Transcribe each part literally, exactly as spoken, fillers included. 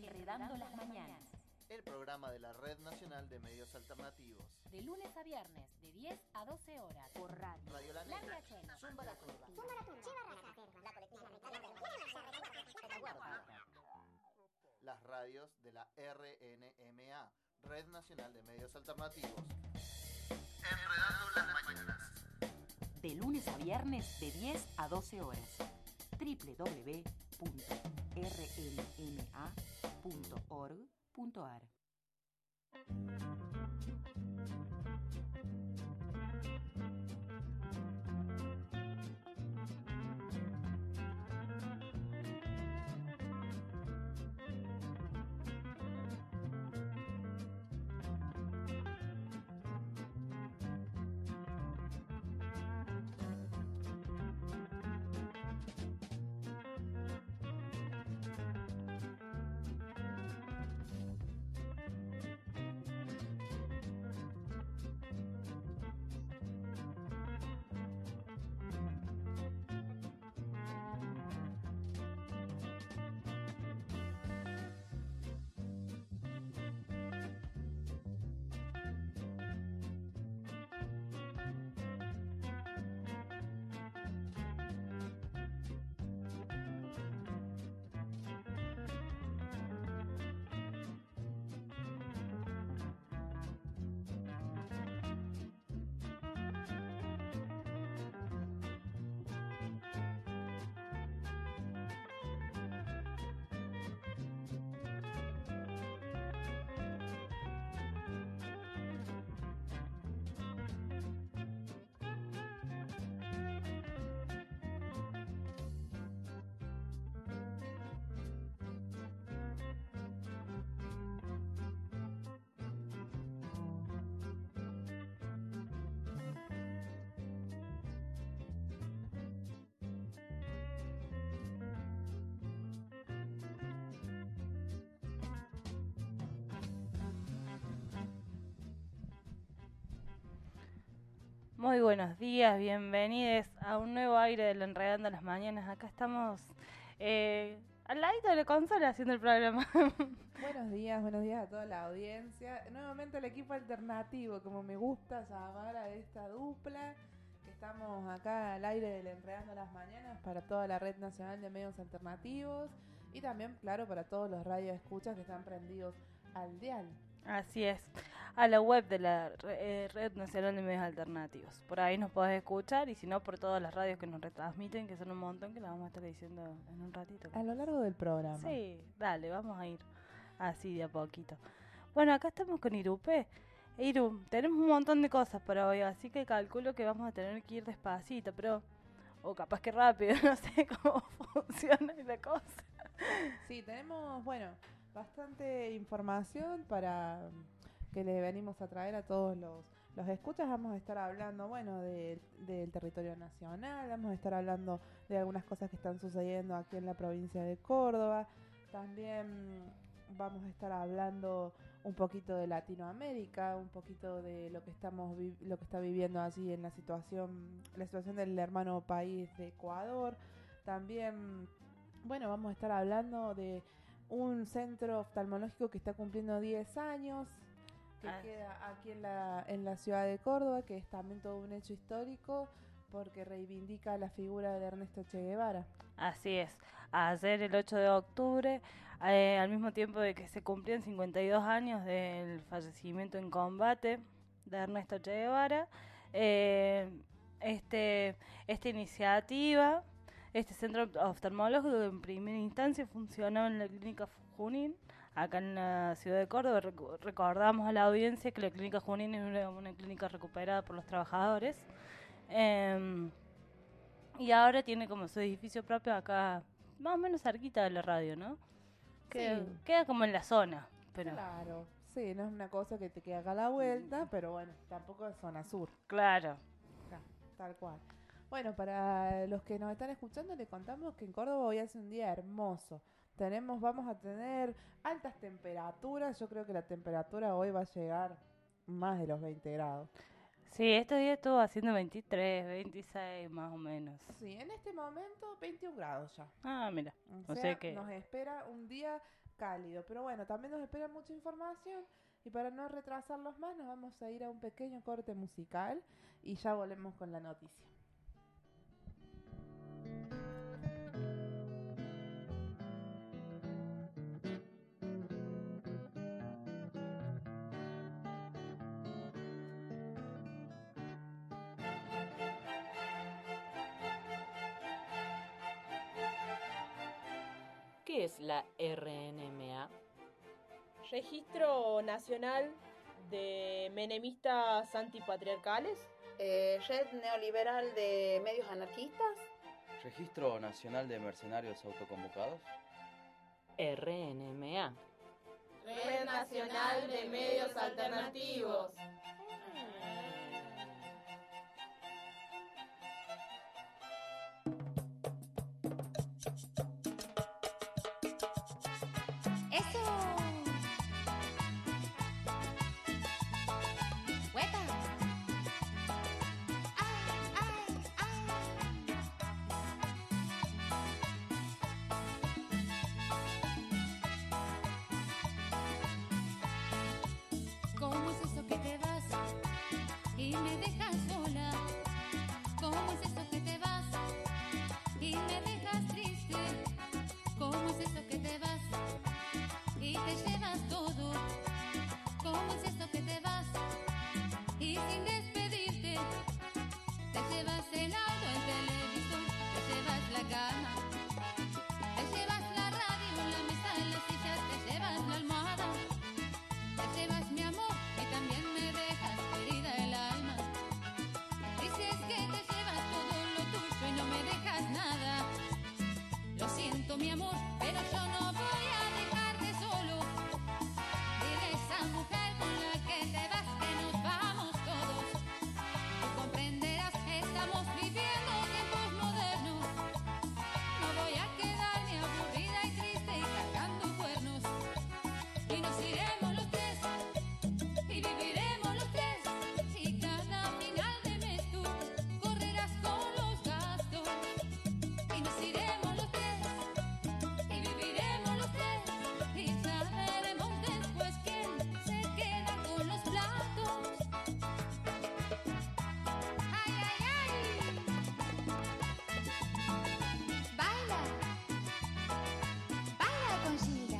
Enredando las Mañanas. El programa de la Red Nacional de Medios Alternativos. De lunes a viernes, de diez a doce horas. Por radio. Radio La Negra. La Chena. Zumba la Curva. Zumba la Curva. La colectiva. Las radios de la R N M A, Red Nacional de Medios Alternativos. Enredando las Mañanas. De lunes a viernes, de diez a doce horas. doble u doble u doble u punto r n m a punto org punto a r. Muy buenos días, bienvenidos a un nuevo aire del Enredando las Mañanas. Acá estamos eh, al ladito de la consola haciendo el programa. Buenos días, buenos días a toda la audiencia. Nuevamente el equipo alternativo, como me gusta llamar a esta dupla, que estamos acá al aire del Enredando las Mañanas para toda la Red Nacional de Medios Alternativos y también, claro, para todos los radioescuchas que están prendidos al dial. Así es, a la web de la eh, Red Nacional de Medios Alternativos. Por ahí nos podés escuchar y si no, por todas las radios que nos retransmiten, que son un montón, que las vamos a estar diciendo en un ratito. A lo largo del programa. Sí, dale, vamos a ir así de a poquito. Bueno, acá estamos con Irupé. Iru, tenemos un montón de cosas para hoy, así que calculo que vamos a tener que ir despacito, pero... o capaz que rápido, no sé cómo funciona la cosa. Sí, tenemos, bueno... bastante información para que le venimos a traer a todos los, los escuchas. Vamos a estar hablando, bueno, de, del territorio nacional, vamos a estar hablando de algunas cosas que están sucediendo aquí en la provincia de Córdoba. También vamos a estar hablando un poquito de Latinoamérica, un poquito de lo que estamos vi- lo que está viviendo allí en la situación, la situación del hermano país de Ecuador. También, bueno, vamos a estar hablando de un centro oftalmológico que está cumpliendo diez años, que ah. queda aquí en la, en la ciudad de Córdoba, que es también todo un hecho histórico porque reivindica la figura de Ernesto Che Guevara. Así es, ayer el ocho de octubre, eh, al mismo tiempo de que se cumplían cincuenta y dos años del fallecimiento en combate de Ernesto Che Guevara, eh, este, esta iniciativa... Este centro oftalmológico en primera instancia funcionaba en la clínica Junín, acá en la ciudad de Córdoba. Rec- recordamos a la audiencia que la clínica Junín es una, una clínica recuperada por los trabajadores. Eh, y ahora tiene como su edificio propio acá, más o menos cerquita de la radio, ¿no? Queda, Sí. queda como en la zona. Pero Claro, sí, no es una cosa que te quede acá a la vuelta, pero bueno, tampoco es zona sur. Claro. Acá, tal cual. Bueno, para los que nos están escuchando, les contamos que en Córdoba hoy hace un día hermoso. Tenemos, vamos a tener altas temperaturas. Yo creo que la temperatura hoy va a llegar más de los veinte grados. Sí, estos días estuvo haciendo veintitrés, veintiséis más o menos. Sí, en este momento veintiún grados ya. Ah, mira. O, O sea, sea que... nos espera un día cálido. Pero bueno, también nos espera mucha información y para no retrasarlos más nos vamos a ir a un pequeño corte musical y ya volvemos con la noticia. ¿Qué es la R N M A? Registro Nacional de Menemistas Antipatriarcales. Eh, Red Neoliberal de Medios Anarquistas. Registro Nacional de Mercenarios Autoconvocados. R N M A. Red Nacional de Medios Alternativos. ¡Eso! ¡Huepa! ¡Ay, ay, ay! ¿Cómo es eso que te vas y me dejas sola? ¿Cómo es eso que te vas y me dejas triste? ¿Cómo es eso que te vas y te llevas todo? ¿Cómo es eso que te vas y sin despedirte te llevas el auto, el televisor, te llevas la cama, te llevas la radio, la mesa, las sillas, te llevas la almohada, te llevas mi amor y también me dejas herida el alma? Dices que te llevas todo lo tuyo y no me dejas nada. Lo siento mi amor, pero yo no voy a dejarte solo. Dile a esa mujer con la que te vas que nos vamos todos. Tú comprenderás que estamos viviendo tiempos modernos. No voy a quedarme aburrida y triste y cargando cuernos. Y nos iremos los tres y viviremos los tres. Y cada final de mes tú correrás con los gastos. Y nos iremos los tres y viviremos los tres y sabremos después quién se queda con los platos. ¡Ay, ay, ay! ¡Baila! ¡Baila, Conchita!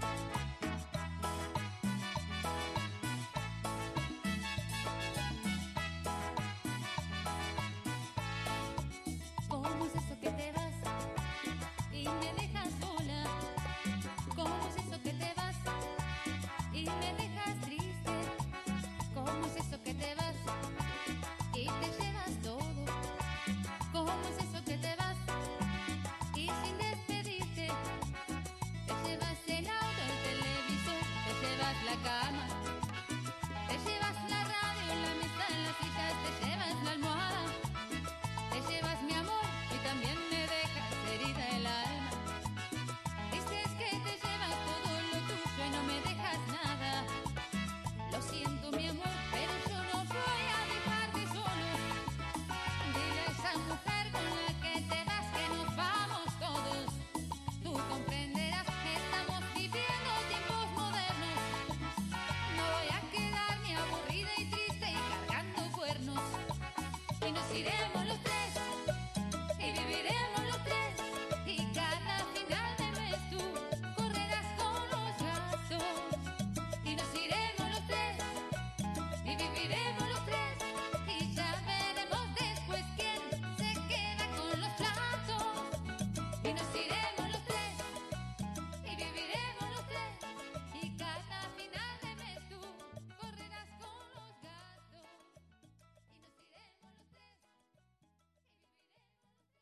¿Cómo es eso que te vas y me dejas sola? ¿Cómo es eso que te vas y me dejas triste? ¿Cómo es eso que te vas y te llevas todo? ¿Cómo es eso que te vas y sin despedirte te llevas el auto, el televisor, te llevas la cama, te llevas la radio, la mesa, las sillas, te llevas la almohada, te llevas mi amor y también me dejas herida el alma? Dices que te llevas todo lo tuyo y no me dejas nada. Lo siento mi amor, pero yo no voy a dejarte solo. Dile a esa mujer con la que te vas que nos vamos todos. Tú comprenderás que estamos viviendo tiempos modernos. No voy a quedarme aburrida y triste y cargando cuernos. Y nos iremos los tres y viviremos los tres. Y cada final de mes tú correrás con los gastos. Y nos iremos los tres y viviremos los tres. Y ya veremos después quién se queda con los platos. Y nos iremos los tres y viviremos los tres. Y cada final de mes tú correrás con los gastos. Y nos iremos los tres y viviremos los tres.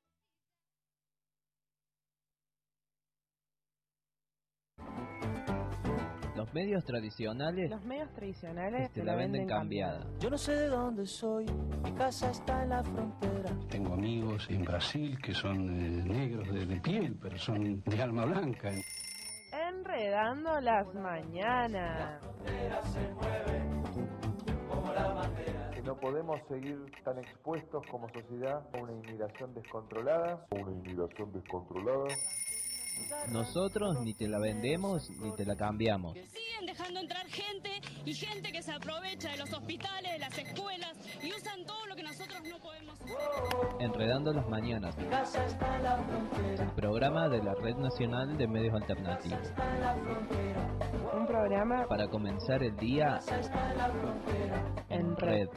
Los medios tradicionales Los medios tradicionales te la venden cambiada. Yo no sé de dónde soy, mi casa está en la frontera. Tengo amigos en Brasil que son eh, negros de, de piel, pero son de alma blanca. Enredando las mañanas. Que no podemos seguir tan expuestos como sociedad a una inmigración descontrolada. Una inmigración descontrolada. Nosotros ni te la vendemos ni te la cambiamos. Siguen dejando entrar gente y gente que se aprovecha de los hospitales, de las escuelas y usan todo lo que nosotros no podemos usar. Enredando las mañanas. El programa de la Red Nacional de Medios Alternativos. Un programa para comenzar el día en red.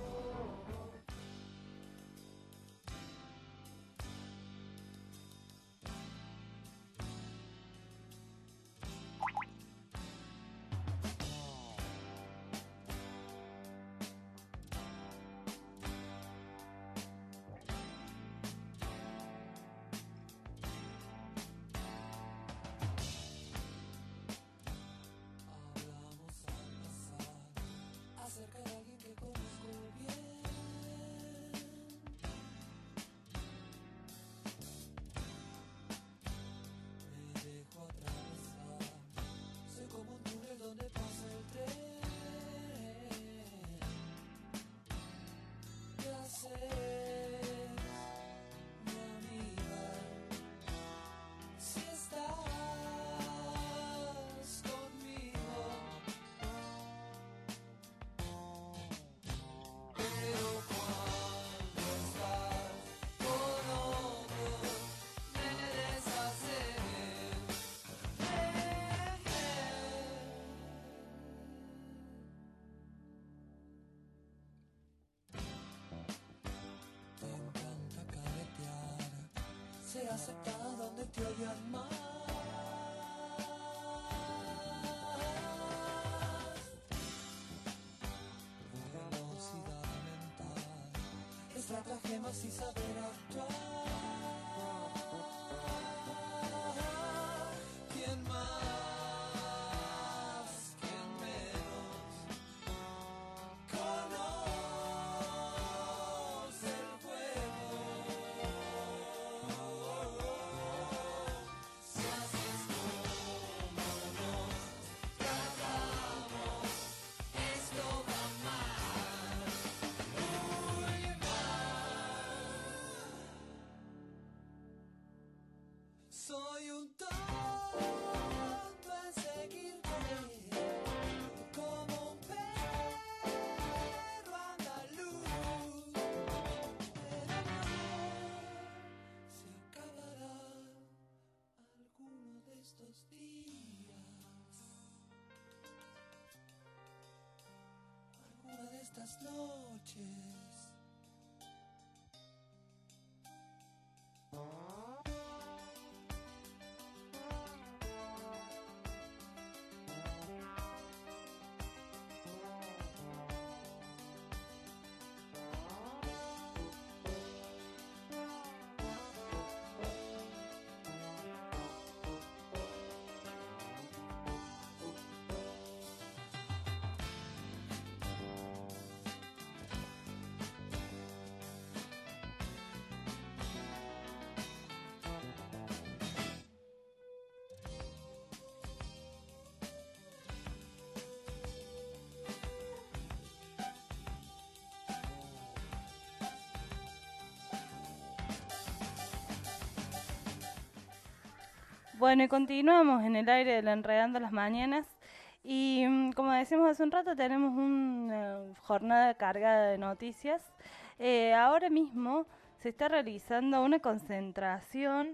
Ser aceptada donde te odian más. Velocidad mental, estratagemas y saber actuar. ¿Quién más? ¿Quién menos? Conoce el juego. Soy un tonto en seguirte como un perro andaluz. Se acabará alguno de estos días, alguna de estas noches. Bueno, y continuamos en el aire del Enredando las Mañanas. Y mm, como decimos hace un rato, tenemos una jornada cargada de noticias. Eh, ahora mismo se está realizando una concentración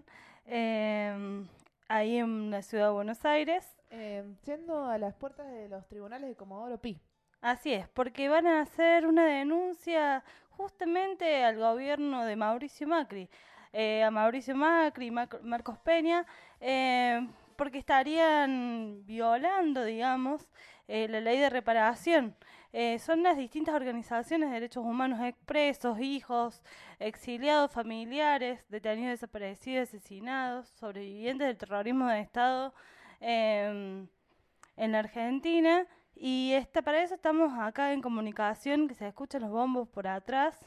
eh, ahí en la ciudad de Buenos Aires. Eh, yendo a las puertas de los tribunales de Comodoro Pi. Así es, porque van a hacer una denuncia justamente al gobierno de Mauricio Macri. Eh, a Mauricio Macri y Mar- Marcos Peña, eh, porque estarían violando, digamos, eh, la ley de reparación. Eh, son las distintas organizaciones de derechos humanos expresos, hijos, exiliados, familiares, detenidos, desaparecidos, asesinados, sobrevivientes del terrorismo de Estado eh, en la Argentina. Y esta, para eso estamos acá en comunicación, que se escuchan los bombos por atrás,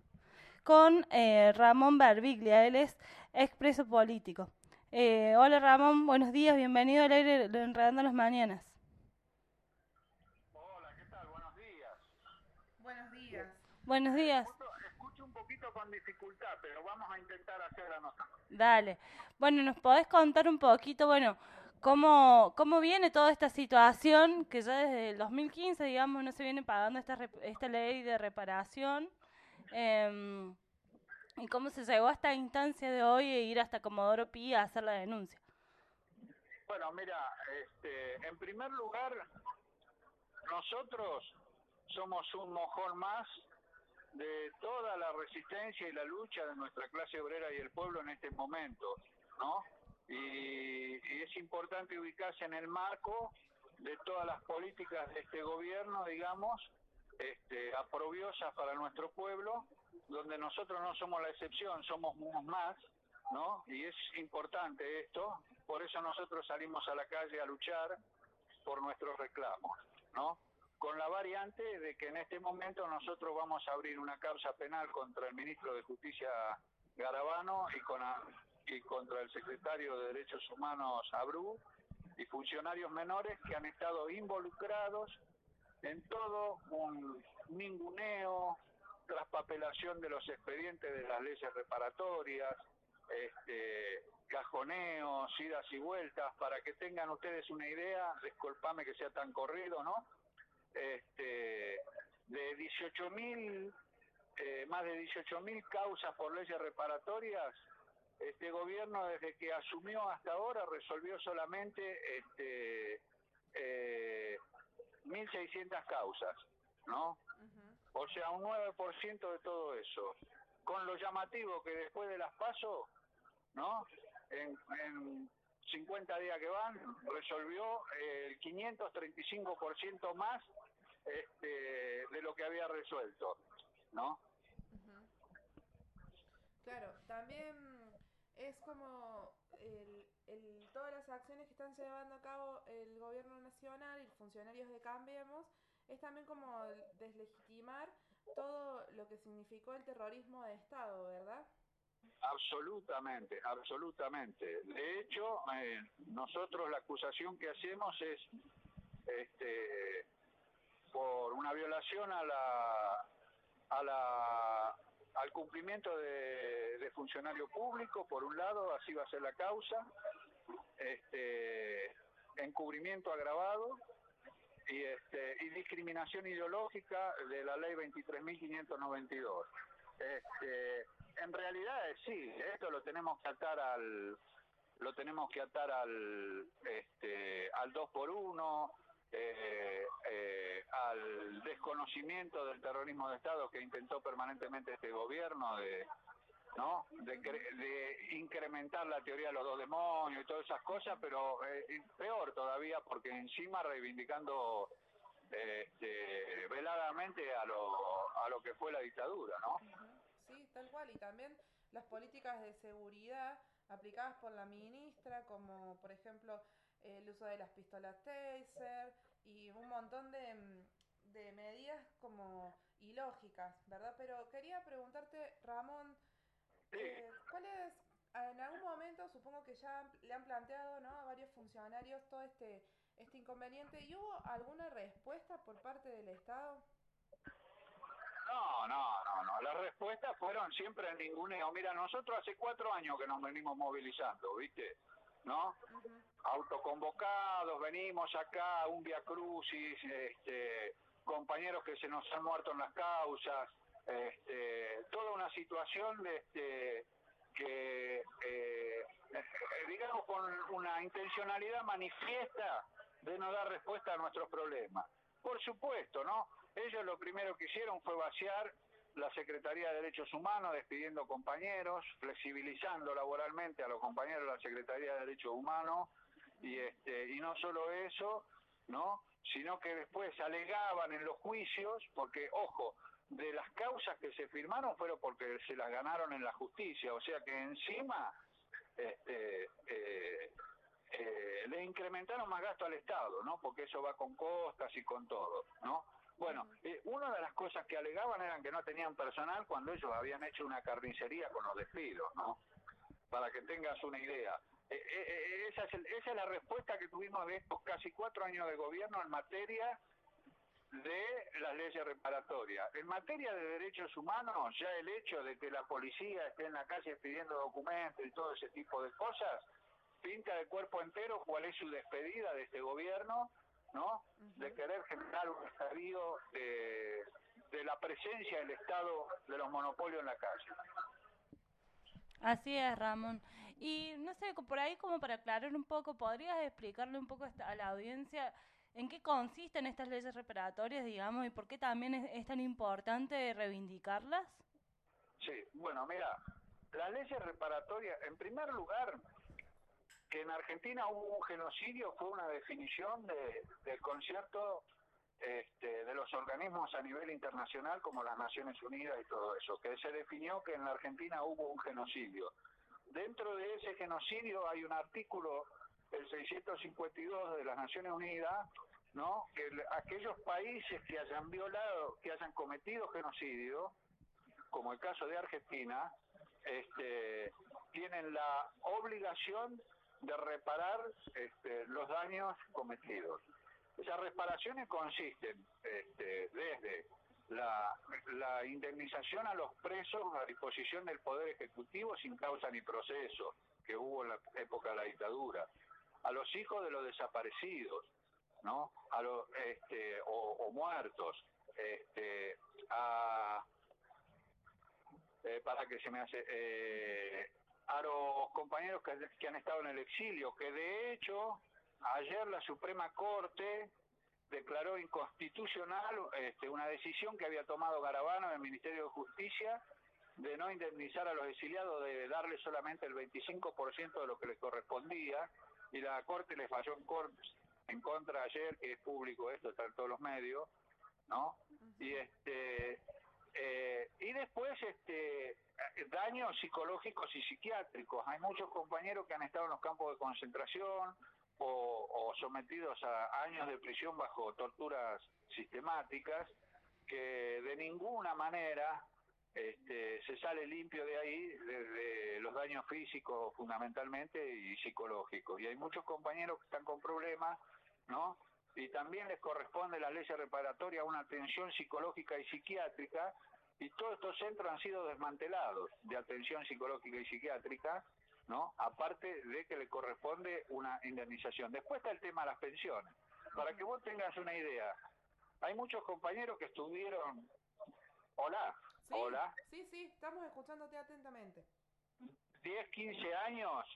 con eh, Ramón Berbiglia. Él es expreso político. Eh, hola Ramón, buenos días, bienvenido al aire de Enredando las Mañanas. Hola, ¿qué tal? Buenos días. Buenos días. Buenos días. Escucho, escucho un poquito con dificultad, pero vamos a intentar hacer la nota. Dale. Bueno, ¿nos podés contar un poquito, bueno, cómo, cómo viene toda esta situación que ya desde el dos mil quince, digamos, no se viene pagando esta, rep- esta ley de reparación? Eh, ¿Y cómo se llegó a esta instancia de hoy e ir hasta Comodoro Pi a hacer la denuncia? Bueno, mira, este, en primer lugar, nosotros somos un mojón más de toda la resistencia y la lucha de nuestra clase obrera y el pueblo en este momento, ¿no? Y, y es importante ubicarse en el marco de todas las políticas de este gobierno, digamos, este, aprobiosas para nuestro pueblo, donde nosotros no somos la excepción, somos unos más, ¿no? Y es importante esto, por eso nosotros salimos a la calle a luchar por nuestros reclamos, ¿no? Con la variante de que en este momento nosotros vamos a abrir una causa penal contra el ministro de Justicia Garabano y, con a, y contra el secretario de Derechos Humanos Abrú y funcionarios menores que han estado involucrados en todo un ninguneo, traspapelación de los expedientes de las leyes reparatorias, este, cajoneos, idas y vueltas, para que tengan ustedes una idea, disculpame que sea tan corrido, ¿no? Este, de dieciocho mil, eh, más de dieciocho mil causas por leyes reparatorias, este gobierno desde que asumió hasta ahora resolvió solamente este, eh, mil seiscientas causas, ¿no? Uh-huh. O sea, un nueve por ciento de todo eso. Con lo llamativo que después de las PASO, ¿no? En, en cincuenta días que van, resolvió eh, el quinientos treinta y cinco por ciento más este, de lo que había resuelto, ¿no? Uh-huh. Claro, también es como el, el, todas las acciones que están llevando a cabo el gobierno nacional y funcionarios de Cambiemos, es también como deslegitimar todo lo que significó el terrorismo de Estado, ¿verdad? Absolutamente, absolutamente. De hecho, eh, nosotros la acusación que hacemos es este, por una violación a la, a la, al cumplimiento de, de funcionario público, por un lado, así va a ser la causa, este, encubrimiento agravado y, este, y discriminación ideológica de la ley veintitrés mil quinientos noventa y dos. Este, en realidad eh, sí, esto lo tenemos que atar al lo tenemos que atar al este al dos por uno, eh, eh, al desconocimiento del terrorismo de Estado que intentó permanentemente este gobierno de ¿no? De, de incrementar la teoría de los dos demonios y todas esas cosas, pero eh, peor todavía porque encima reivindicando este, veladamente a lo a lo que fue la dictadura, ¿no? Sí, tal cual, y también las políticas de seguridad aplicadas por la ministra, como por ejemplo el uso de las pistolas Taser y un montón de, de medidas como ilógicas, ¿verdad? Pero quería preguntarte, Ramón, eh, ¿cuál es, en algún momento supongo que ya le han planteado, ¿no?, a varios funcionarios todo este, este inconveniente, ¿y hubo alguna respuesta por parte del Estado? No, no, no, no. Las respuestas fueron siempre en ninguneo. Mira, nosotros hace cuatro años que nos venimos movilizando, ¿viste? ¿No? Uh-huh. Autoconvocados, venimos acá, un viacrucis, este, compañeros que se nos han muerto en las causas, este, toda una situación de este, que, eh, digamos, con una intencionalidad manifiesta de no dar respuesta a nuestros problemas. Por supuesto, ¿no? Ellos lo primero que hicieron fue vaciar la Secretaría de Derechos Humanos, despidiendo compañeros, flexibilizando laboralmente a los compañeros de la Secretaría de Derechos Humanos, y este y no solo eso, ¿no?, sino que después alegaban en los juicios, porque, ojo, de las causas que se firmaron fueron porque se las ganaron en la justicia, o sea que encima este, eh, eh, le incrementaron más gasto al Estado, ¿no?, porque eso va con costas y con todo, ¿no? Bueno, eh, una de las cosas que alegaban eran que no tenían personal cuando ellos habían hecho una carnicería con los despidos, ¿no? Para que tengas una idea. Eh, eh, esa, es el, esa es la respuesta que tuvimos de estos casi cuatro años de gobierno en materia de las leyes reparatorias. En materia de derechos humanos, ya el hecho de que la policía esté en la calle pidiendo documentos y todo ese tipo de cosas, pinta de cuerpo entero cuál es su despedida de este gobierno, ¿no? De querer generar un estadio de, de la presencia del Estado de los monopolios en la calle. Así es, Ramón. Y no sé, por ahí como para aclarar un poco, ¿podrías explicarle un poco a la audiencia en qué consisten estas leyes reparatorias, digamos, y por qué también es, es tan importante reivindicarlas? Sí, bueno, mira, las leyes reparatorias, en primer lugar, que en Argentina hubo un genocidio fue una definición de, del concierto este, de los organismos a nivel internacional como las Naciones Unidas y todo eso, que se definió que en la Argentina hubo un genocidio. Dentro de ese genocidio hay un artículo, el seiscientos cincuenta y dos de las Naciones Unidas, ¿no? Que aquellos países que hayan violado, que hayan cometido genocidio, como el caso de Argentina, este, tienen la obligación de reparar este, los daños cometidos. Esas reparaciones consisten este, desde la, la indemnización a los presos a disposición del Poder Ejecutivo sin causa ni proceso, que hubo en la época de la dictadura, a los hijos de los desaparecidos, ¿no? A los este, o, o muertos, este, a eh, para que se me hace eh, a los compañeros que, que han estado en el exilio, que de hecho ayer la Suprema Corte declaró inconstitucional este, una decisión que había tomado Garabano en el Ministerio de Justicia de no indemnizar a los exiliados, de darle solamente el veinticinco por ciento de lo que les correspondía, y la Corte les falló en, cor en contra ayer, que es público esto, está en todos los medios, ¿no? Y este eh, y después este daños psicológicos y psiquiátricos. Hay muchos compañeros que han estado en los campos de concentración o, o sometidos a años de prisión bajo torturas sistemáticas, que de ninguna manera este, se sale limpio de ahí, de, de los daños físicos fundamentalmente y psicológicos. Y hay muchos compañeros que están con problemas, ¿no? Y también les corresponde la ley reparatoria una atención psicológica y psiquiátrica, y todos estos centros han sido desmantelados de atención psicológica y psiquiátrica, ¿no? Aparte de que le corresponde una indemnización. Después está el tema de las pensiones. Para que vos tengas una idea, hay muchos compañeros que estuvieron... Hola, sí, hola. Sí, sí, estamos escuchándote atentamente. diez, quince años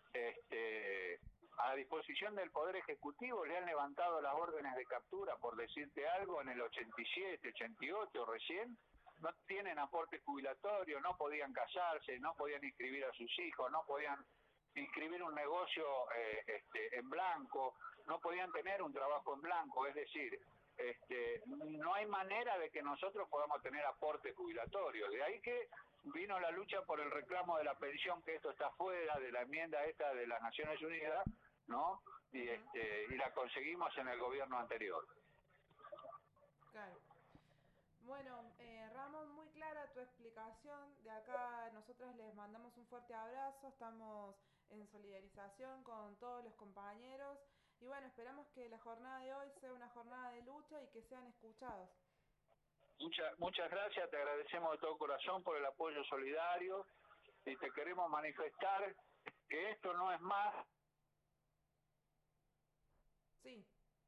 este, a disposición del Poder Ejecutivo, le han levantado las órdenes de captura, por decirte algo, en el ochenta y siete, ochenta y ocho recién. No tienen aporte jubilatorio, no podían casarse, no podían inscribir a sus hijos, no podían inscribir un negocio eh, este, en blanco, no podían tener un trabajo en blanco, es decir, este, no hay manera de que nosotros podamos tener aporte jubilatorio. De ahí que vino la lucha por el reclamo de la pensión, que esto está fuera de la enmienda esta de las Naciones Unidas, ¿no? Y, este, y la conseguimos en el gobierno anterior. Claro. Bueno, eh, Ramón, muy clara tu explicación. De acá nosotros les mandamos un fuerte abrazo, estamos en solidarización con todos los compañeros y bueno, esperamos que la jornada de hoy sea una jornada de lucha y que sean escuchados. Muchas, muchas gracias, te agradecemos de todo corazón por el apoyo solidario y te queremos manifestar que esto no es más. Sí.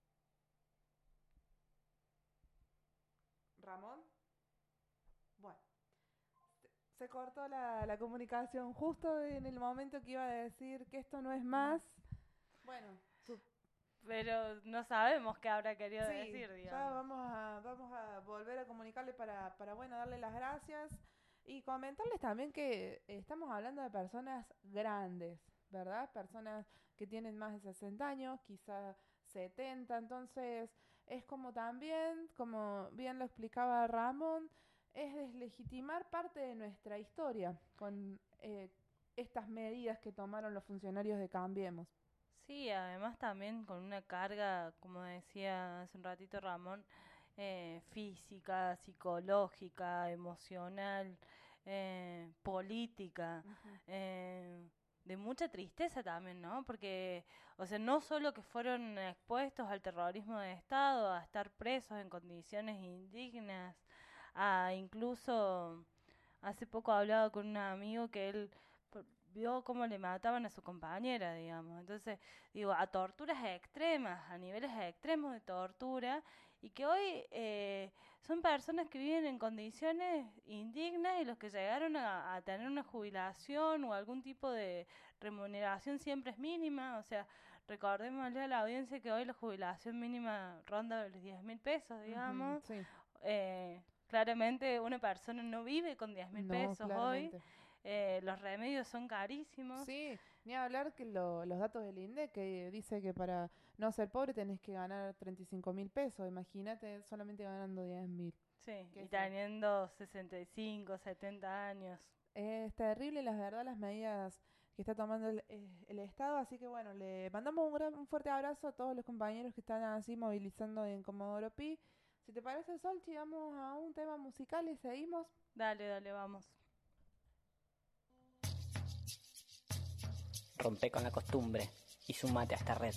Ramón. Bueno, se, se cortó la, la comunicación justo en el momento que iba a decir que esto no es más. Bueno, su... pero no sabemos qué habrá querido sí, decir, digamos. Ya vamos a, vamos a volver a comunicarle para, para, bueno, darle las gracias y comentarles también que estamos hablando de personas grandes, ¿verdad? Personas que tienen más de sesenta años, quizás setenta, entonces es como también, como bien lo explicaba Ramón, es deslegitimar parte de nuestra historia con eh, estas medidas que tomaron los funcionarios de Cambiemos. Sí, además también con una carga, como decía hace un ratito Ramón, eh, física, psicológica, emocional, eh, política, uh-huh. eh, de mucha tristeza también, ¿no? Porque, o sea, no solo que fueron expuestos al terrorismo de Estado, a estar presos en condiciones indignas, a incluso, hace poco hablaba con un amigo que él por- vio cómo le mataban a su compañera, digamos. Entonces, digo, a torturas extremas, a niveles extremos de tortura, y que hoy eh, son personas que viven en condiciones indignas y los que llegaron a, a tener una jubilación o algún tipo de remuneración siempre es mínima. O sea, recordémosle a la audiencia que hoy la jubilación mínima ronda los diez mil pesos, digamos. Ujú, sí. Eh, claramente una persona no vive con diez mil No, pesos hoy. claramente. Eh, los remedios son carísimos. Sí, ni hablar que lo- los datos del INDEC que dice que para no ser pobre tenés que ganar treinta y cinco mil pesos. Imagínate solamente ganando diez mil. Sí, Qué y feo. teniendo sesenta y cinco, setenta años. Es terrible, la verdad, las medidas que está tomando el, eh, el Estado. Así que bueno, le mandamos un, gran, un fuerte abrazo a todos los compañeros que están así movilizando en Comodoro Pi. Si te parece, Solchi, vamos a un tema musical y seguimos. Dale, dale, vamos. Rompe con la costumbre y sumate a esta red.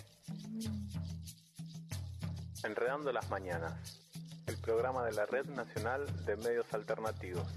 Enredando las Mañanas, el programa de la Red Nacional de Medios Alternativos.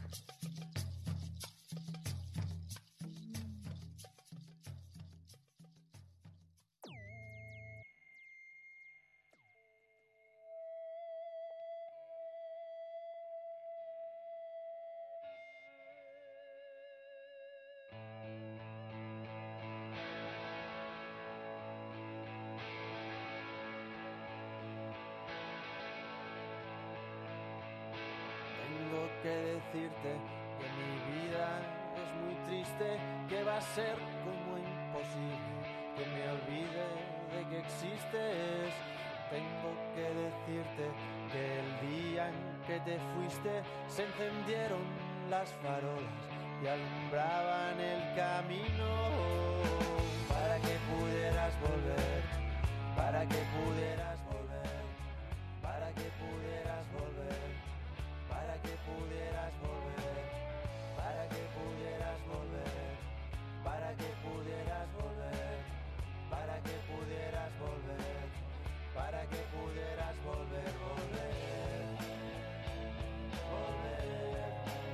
Tengo que decirte que mi vida es muy triste, que va a ser como imposible que me olvide de que existes. Tengo que decirte que el día en que te fuiste se encendieron las farolas y alumbraban el camino para que pudieras volver, para que pudieras volver, para que pudieras volver. Para que pudieras volver, para que pudieras volver, para que pudieras volver, para que pudieras volver, para que pudieras volver, volver, volver.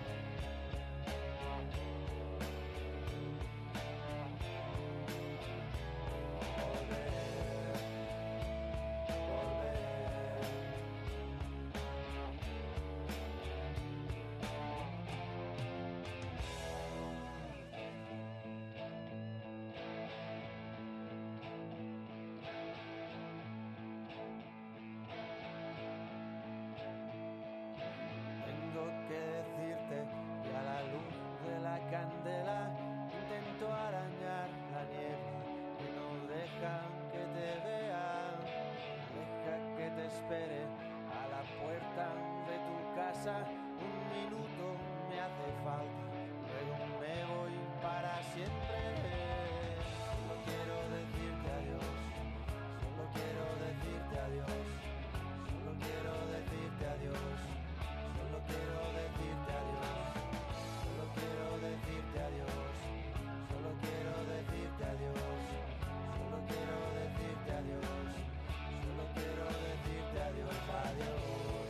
Tengo que decirte que a la luz de la candela intento arañar la niebla que no deja que te vea, deja que te espere a la puerta de tu casa. Un minuto me hace falta, luego me voy para siempre. Solo quiero decirte adiós, solo quiero decirte adiós, solo quiero decirte adiós. Solo quiero decirte adiós, solo quiero decirte adiós, solo quiero decirte adiós, solo quiero decirte adiós, solo quiero decirte adiós, adiós,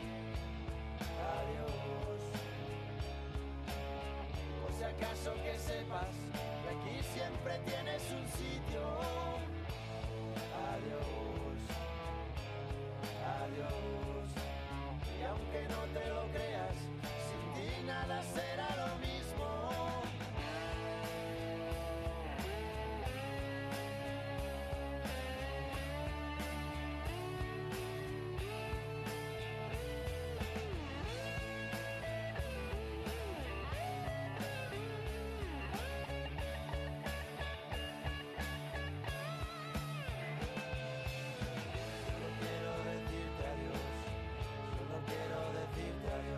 adiós. Por si acaso que sepas que aquí siempre tienes un sitio. Adiós, adiós. Y aunque no te lo creas, sin ti nada será lo mismo. Solo quiero decirte adiós, solo quiero decirte adiós.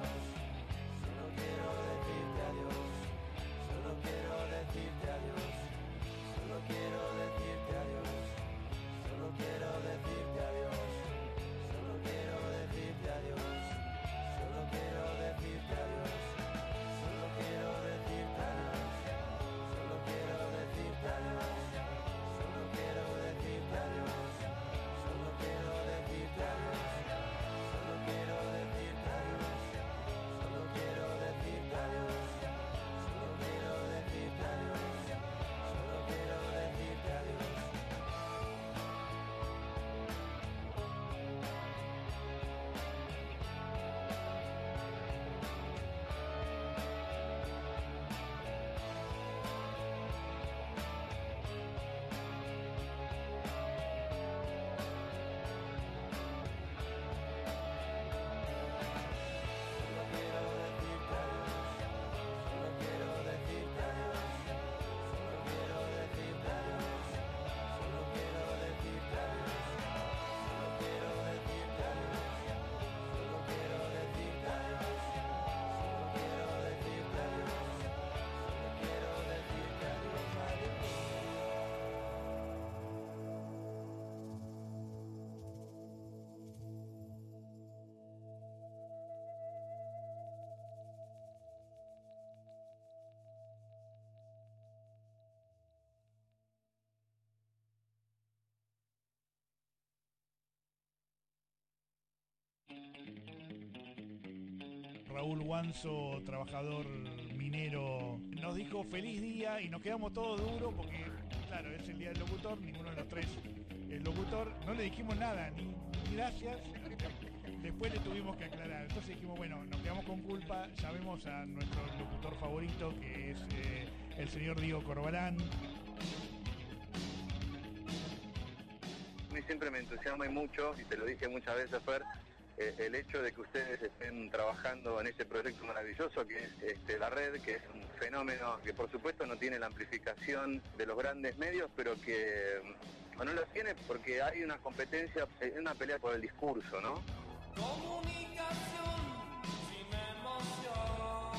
Raúl Guanzo, trabajador minero, nos dijo feliz día y nos quedamos todos duros porque, claro, es el día del locutor, ninguno de los tres es locutor, no le dijimos nada, ni, ni gracias, después le tuvimos que aclarar, entonces dijimos, bueno, nos quedamos con culpa, llamemos a nuestro locutor favorito, que es eh, el señor Diego Corbalán. A mí siempre me entusiasma y mucho, y te lo dije muchas veces, Fer, eh, el hecho de que ustedes estén trabajando en este proyecto maravilloso que es este, la red, que es un fenómeno que por supuesto no tiene la amplificación de los grandes medios, pero que o no los tiene porque hay una competencia, una pelea por el discurso, ¿no? Comunicación sin emoción.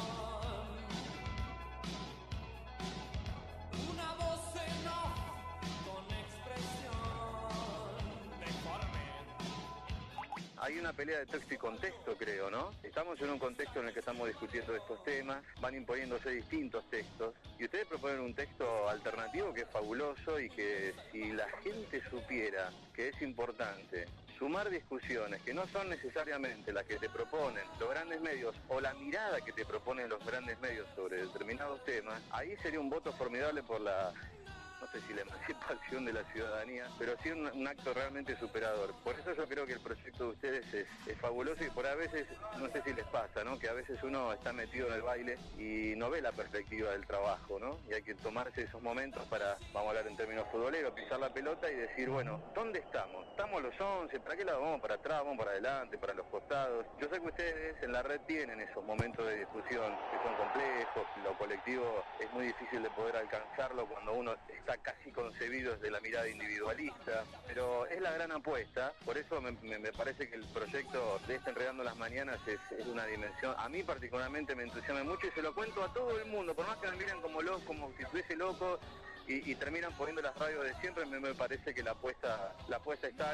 Una voz en off con expresión deforme. Hay una pelea de texto y contexto, creo, ¿no? Estamos en un contexto en el que estamos discutiendo estos temas, van imponiéndose distintos textos, y ustedes proponen un texto alternativo que es fabuloso y que si la gente supiera que es importante sumar discusiones que no son necesariamente las que te proponen los grandes medios o la mirada que te proponen los grandes medios sobre determinados temas, ahí sería un voto formidable por la... no sé si la emancipación de la ciudadanía, pero sí un, un acto realmente superador. Por eso yo creo que el proyecto de ustedes es, es fabuloso y por a veces, no sé si les pasa, ¿no? Que a veces uno está metido en el baile y no ve la perspectiva del trabajo, ¿no? Y hay que tomarse esos momentos para, vamos a hablar en términos futboleros, pisar la pelota y decir, bueno, ¿dónde estamos? ¿Estamos los once? ¿Para qué lado vamos? ¿Para atrás? ¿Vamos para adelante? ¿Para los costados? Yo sé que ustedes en la red tienen esos momentos de discusión que son complejos, lo colectivo es muy difícil de poder alcanzarlo cuando uno está casi concebido desde la mirada individualista, pero es la gran apuesta, por eso me, me, me parece que el proyecto de este Enredando las Mañanas es, es una dimensión, a mí particularmente me entusiasma mucho y se lo cuento a todo el mundo, por más que me miren como loco, como si estuviese loco y, y terminan poniendo las radios de siempre, me, me parece que la apuesta, la apuesta está...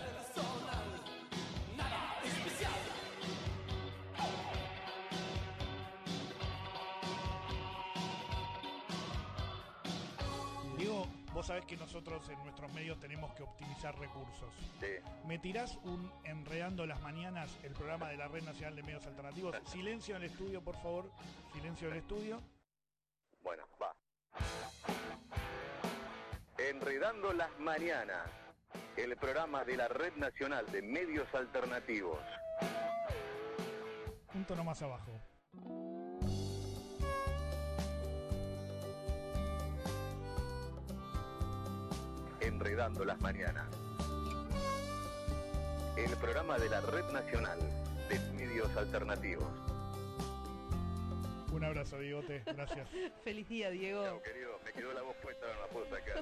Diego, vos sabés que nosotros en nuestros medios tenemos que optimizar recursos. Sí. ¿Me tirás un Enredando las Mañanas, el programa de la Red Nacional de Medios Alternativos? Silencio en el estudio, por favor. Silencio en el estudio. Bueno, va. Enredando las Mañanas, el programa de la Red Nacional de Medios Alternativos. Un tono más abajo. Enredando las Mañanas, el programa de la Red Nacional de Medios Alternativos. Un abrazo, Diegote, gracias. Feliz día, Diego. Chao, querido, me quedó la voz puesta, no la puedo sacar.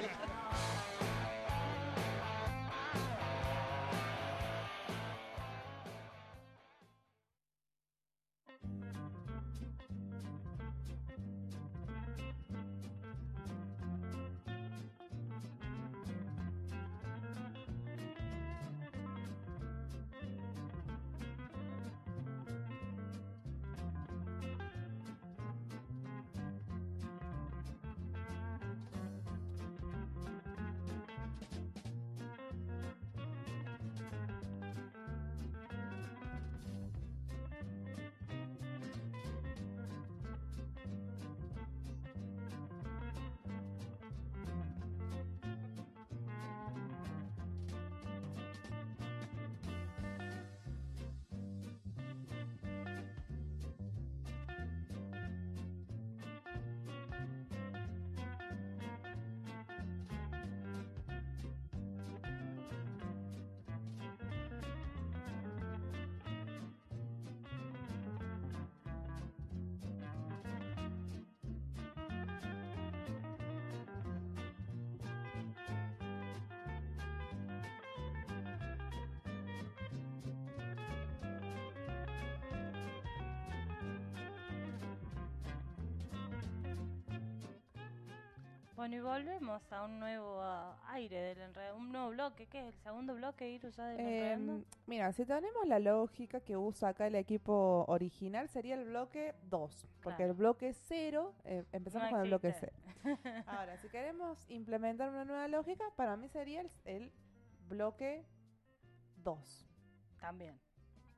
Bueno, y volvemos a un nuevo uh, aire del enredo, un nuevo bloque. ¿Qué es el segundo bloque, Iru, ya del Eh, enredando? mira, si tenemos la lógica que usa acá el equipo original, sería el bloque dos. Porque Claro. el bloque cero, eh, empezamos No con el bloque existe. cero. Ahora, si queremos implementar una nueva lógica, para mí sería el, el bloque dos. También.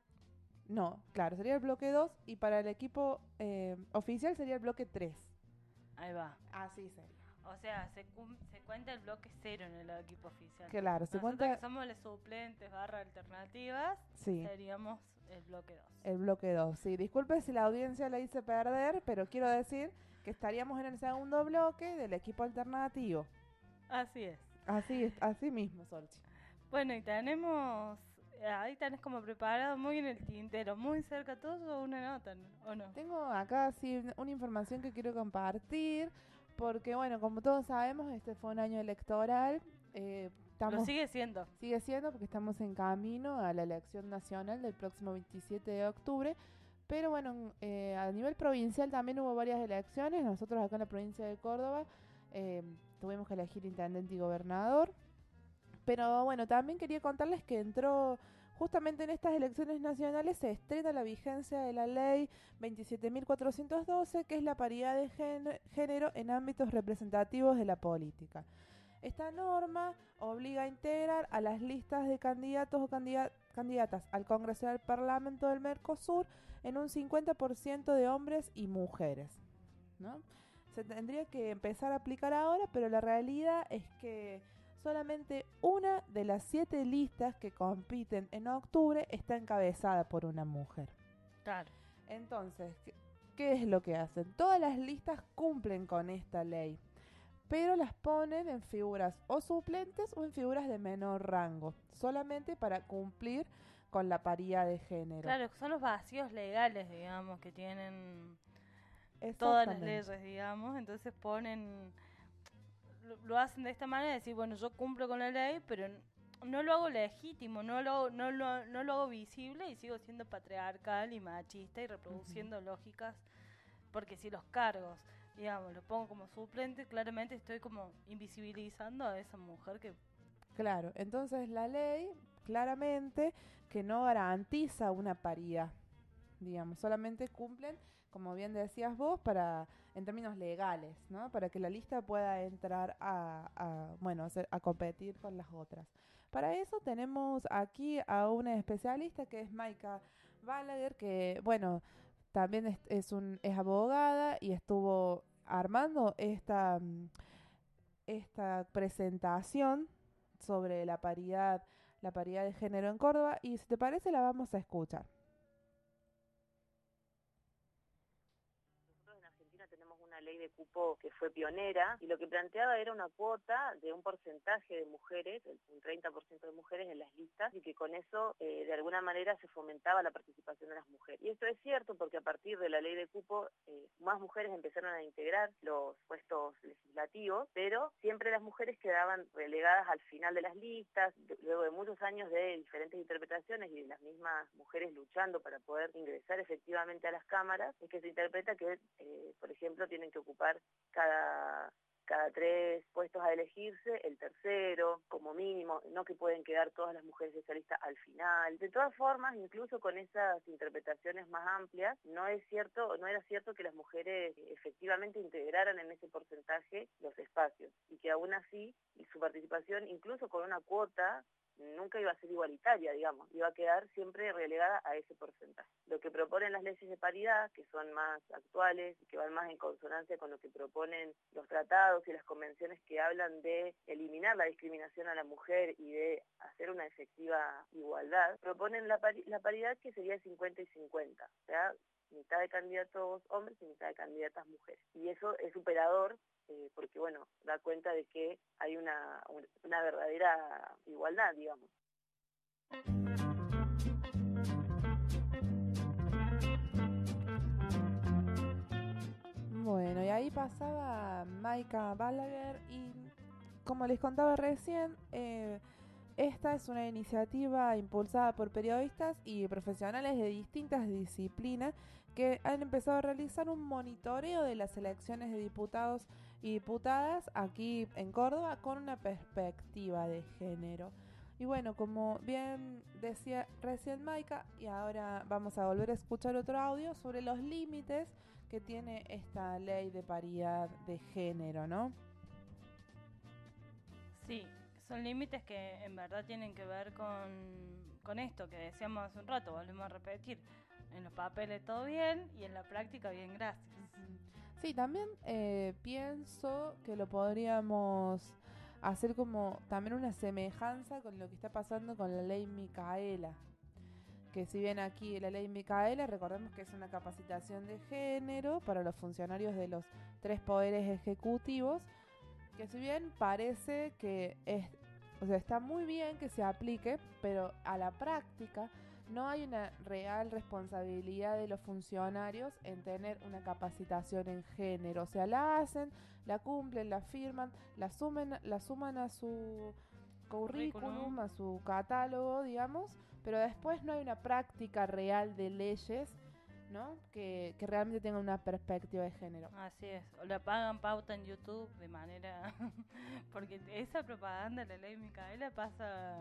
No, claro, sería el bloque dos y para el equipo eh, oficial sería el bloque tres. Ahí va. Así sería. O sea, se, cum- se cuenta el bloque cero en el equipo oficial. Claro, se Nosotros cuenta- que somos los suplentes barra alternativas, Sí. seríamos el bloque dos. El bloque dos, sí. Disculpe si la audiencia la hice perder, pero quiero decir que estaríamos en el segundo bloque del equipo alternativo. Así es. Así es, así mismo, Solchi. Bueno, y tenemos, ahí tenés como preparado muy en el tintero, muy cerca todo una nota, ¿o no? Tengo acá sí una información que quiero compartir, porque bueno, como todos sabemos, este fue un año electoral. Eh, estamos, Lo sigue siendo. Sigue siendo porque estamos en camino a la elección nacional del próximo veintisiete de octubre. Pero bueno, eh, a nivel provincial también hubo varias elecciones. Nosotros acá en la provincia de Córdoba eh, tuvimos que elegir intendente y gobernador. Pero bueno, también quería contarles que entró justamente en estas elecciones nacionales, se estrena la vigencia de la ley veintisiete mil cuatrocientos doce, que es la paridad de gen- género en ámbitos representativos de la política. Esta norma obliga a integrar a las listas de candidatos o candida- candidatas al Congreso del Parlamento del Mercosur en un cincuenta por ciento de hombres y mujeres, ¿no? Se tendría que empezar a aplicar ahora, pero la realidad es que solamente una de las siete listas que compiten en octubre está encabezada por una mujer. Claro. Entonces, ¿qué, qué es lo que hacen? Todas las listas cumplen con esta ley, pero las ponen en figuras o suplentes o en figuras de menor rango, solamente para cumplir con la paridad de género. Claro, son los vacíos legales, digamos, que tienen todas las leyes, digamos, entonces ponen, lo, lo hacen de esta manera, decir, bueno, yo cumplo con la ley, pero n- no lo hago legítimo, no lo, hago- no, lo, no lo hago visible y sigo siendo patriarcal y machista y reproduciendo lógicas, porque si los cargos, digamos, lo pongo como suplente, claramente estoy como invisibilizando a esa mujer que... Claro, entonces la ley claramente que no garantiza una paridad, digamos, solamente cumplen, como bien decías vos, para en términos legales, ¿no? Para que la lista pueda entrar a, a bueno, a, hacer- a competir con las otras. Para eso tenemos aquí a una especialista que es Maika Balaguer, que, bueno, también es, es, un, es abogada y estuvo armando esta, mm, esta presentación sobre la paridad, la paridad de género en Córdoba, y si te parece la vamos a escuchar. Nosotros en Argentina tenemos una ley de cupo que fue pionera y lo que planteaba era una cuota de un porcentaje de mujeres, un treinta por ciento de mujeres en las listas, y que con eso eh, de alguna manera se fomentaba la participación de las mujeres. Y esto es cierto porque a partir de la ley de cupo eh, más mujeres empezaron a integrar los puestos legislativos, pero siempre las mujeres quedaban relegadas al final de las listas, de- luego de muchos años de diferentes interpretaciones y de las mismas mujeres luchando para poder ingresar efectivamente a las cámaras, es que se interpreta que, eh, por ejemplo, tienen que ocupar cada cada tres puestos a elegirse, el tercero, como mínimo, no que pueden quedar todas las mujeres de esa lista al final. De todas formas, incluso con esas interpretaciones más amplias, no es cierto, no era cierto que las mujeres efectivamente integraran en ese porcentaje los espacios, y que aún así su participación, incluso con una cuota, nunca iba a ser igualitaria, digamos, iba a quedar siempre relegada a ese porcentaje. Lo que proponen las leyes de paridad, que son más actuales, que van más en consonancia con lo que proponen los tratados y las convenciones que hablan de eliminar la discriminación a la mujer y de hacer una efectiva igualdad, proponen la, pari- la paridad que sería cincuenta y cincuenta, o sea, mitad de candidatos hombres y mitad de candidatas mujeres. Y eso es superador eh, porque, bueno, da cuenta de que hay una, un- una verdadera igualdad, digamos. Bueno, y ahí pasaba Maika Balaguer y como les contaba recién, eh, esta es una iniciativa impulsada por periodistas y profesionales de distintas disciplinas que han empezado a realizar un monitoreo de las elecciones de diputados y diputadas aquí en Córdoba con una perspectiva de género. Y bueno, como bien decía recién Maika, y ahora vamos a volver a escuchar otro audio sobre los límites que tiene esta ley de paridad de género, ¿no? Sí, son límites que en verdad tienen que ver con, con esto que decíamos hace un rato, volvemos a repetir, en los papeles todo bien y en la práctica bien, gracias. Sí, también eh, pienso que lo podríamos hacer como también una semejanza con lo que está pasando con la ley Micaela. Que si bien aquí la ley Micaela, recordemos que es una capacitación de género para los funcionarios de los tres poderes ejecutivos, que si bien parece que es, o sea, está muy bien que se aplique, pero a la práctica no hay una real responsabilidad de los funcionarios en tener una capacitación en género. O sea, la hacen, la cumplen, la firman, la sumen, la suman a su currículum, a su catálogo, digamos, pero después no hay una práctica real de leyes, ¿no? Que, que realmente tengan una perspectiva de género. Así es, o le pagan pauta en YouTube de manera... porque esa propaganda de la ley Micaela pasa...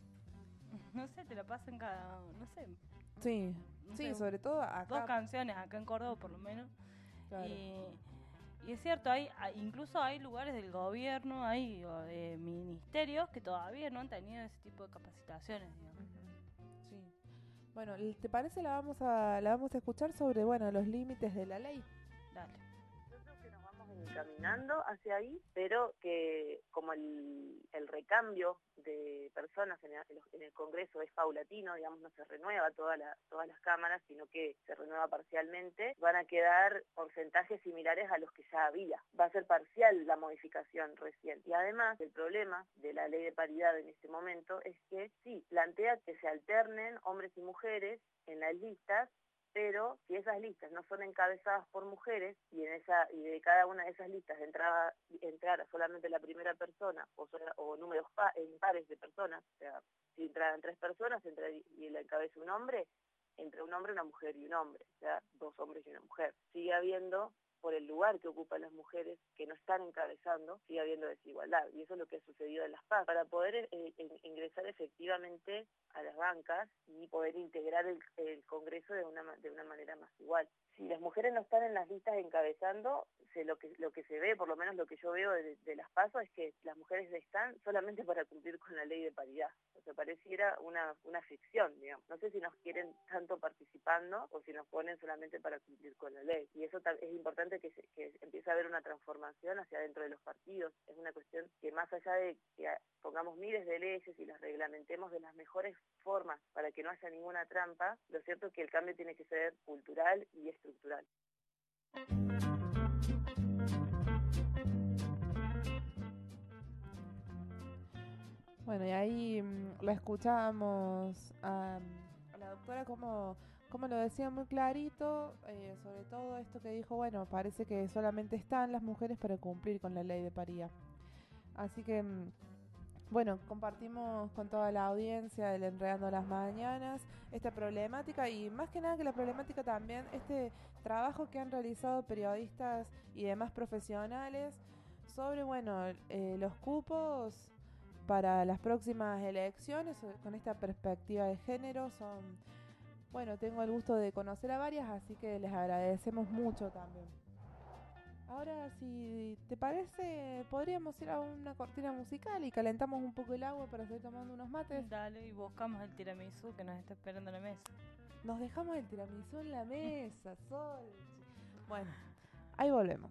No sé, te la pasan cada... no sé. Sí, no sí, sé, sobre todo acá. Dos canciones acá en Córdoba por lo menos. Claro. Y, y es cierto, hay, hay incluso hay lugares del gobierno, hay o de ministerios que todavía no han tenido ese tipo de capacitaciones, digamos. Sí. Bueno, ¿te parece la vamos a la vamos a escuchar sobre, bueno, los límites de la ley? Dale. Yo creo que nos vamos encaminando hacia ahí, pero que como el, el recambio de personas en el, en el Congreso es paulatino, digamos, no se renueva toda la, todas las cámaras, sino que se renueva parcialmente, van a quedar porcentajes similares a los que ya había. Va a ser parcial la modificación recién. Y además, el problema de la ley de paridad en este momento es que sí, plantea que se alternen hombres y mujeres en las listas, pero si esas listas no son encabezadas por mujeres y en esa y de cada una de esas listas entraba entrara solamente la primera persona o, sola, o números pa, impares de personas, o sea, si entraran tres personas entra, y la encabeza un hombre, entre un hombre, una mujer y un hombre, o sea, dos hombres y una mujer. Sigue habiendo, por el lugar que ocupan las mujeres que no están encabezando, sigue habiendo desigualdad, y eso es lo que ha sucedido en las P A C. Para poder eh, ingresar efectivamente a las bancas y poder integrar el, el Congreso de una, de una manera más igual. Si las mujeres no están en las listas encabezando, se, lo, que, lo que se ve, por lo menos lo que yo veo de, de las PASO, es que las mujeres están solamente para cumplir con la ley de paridad. O sea, pareciera una, una ficción, digamos. No sé si nos quieren tanto participando o si nos ponen solamente para cumplir con la ley. Y eso es importante que, se, que empiece a haber una transformación hacia dentro de los partidos. Es una cuestión que más allá de que pongamos miles de leyes y las reglamentemos de las mejores formas para que no haya ninguna trampa, lo cierto es que el cambio tiene que ser cultural y estructural. Bueno, y ahí mmm, la escuchábamos a, a la doctora como, como lo decía muy clarito, eh, sobre todo esto que dijo, bueno, parece que solamente están las mujeres para cumplir con la ley de paridad. Así que... Mmm, Bueno, compartimos con toda la audiencia del Enredando las Mañanas esta problemática y más que nada que la problemática también, este trabajo que han realizado periodistas y demás profesionales sobre, bueno, eh, los cupos para las próximas elecciones con esta perspectiva de género. Son, bueno, tengo el gusto de conocer a varias, así que les agradecemos mucho también. Ahora, si te parece, podríamos ir a una cortina musical y calentamos un poco el agua para seguir tomando unos mates. Dale, y buscamos el tiramisú que nos está esperando en la mesa. Nos dejamos el tiramisú en la mesa, Sol. Bueno, ahí volvemos.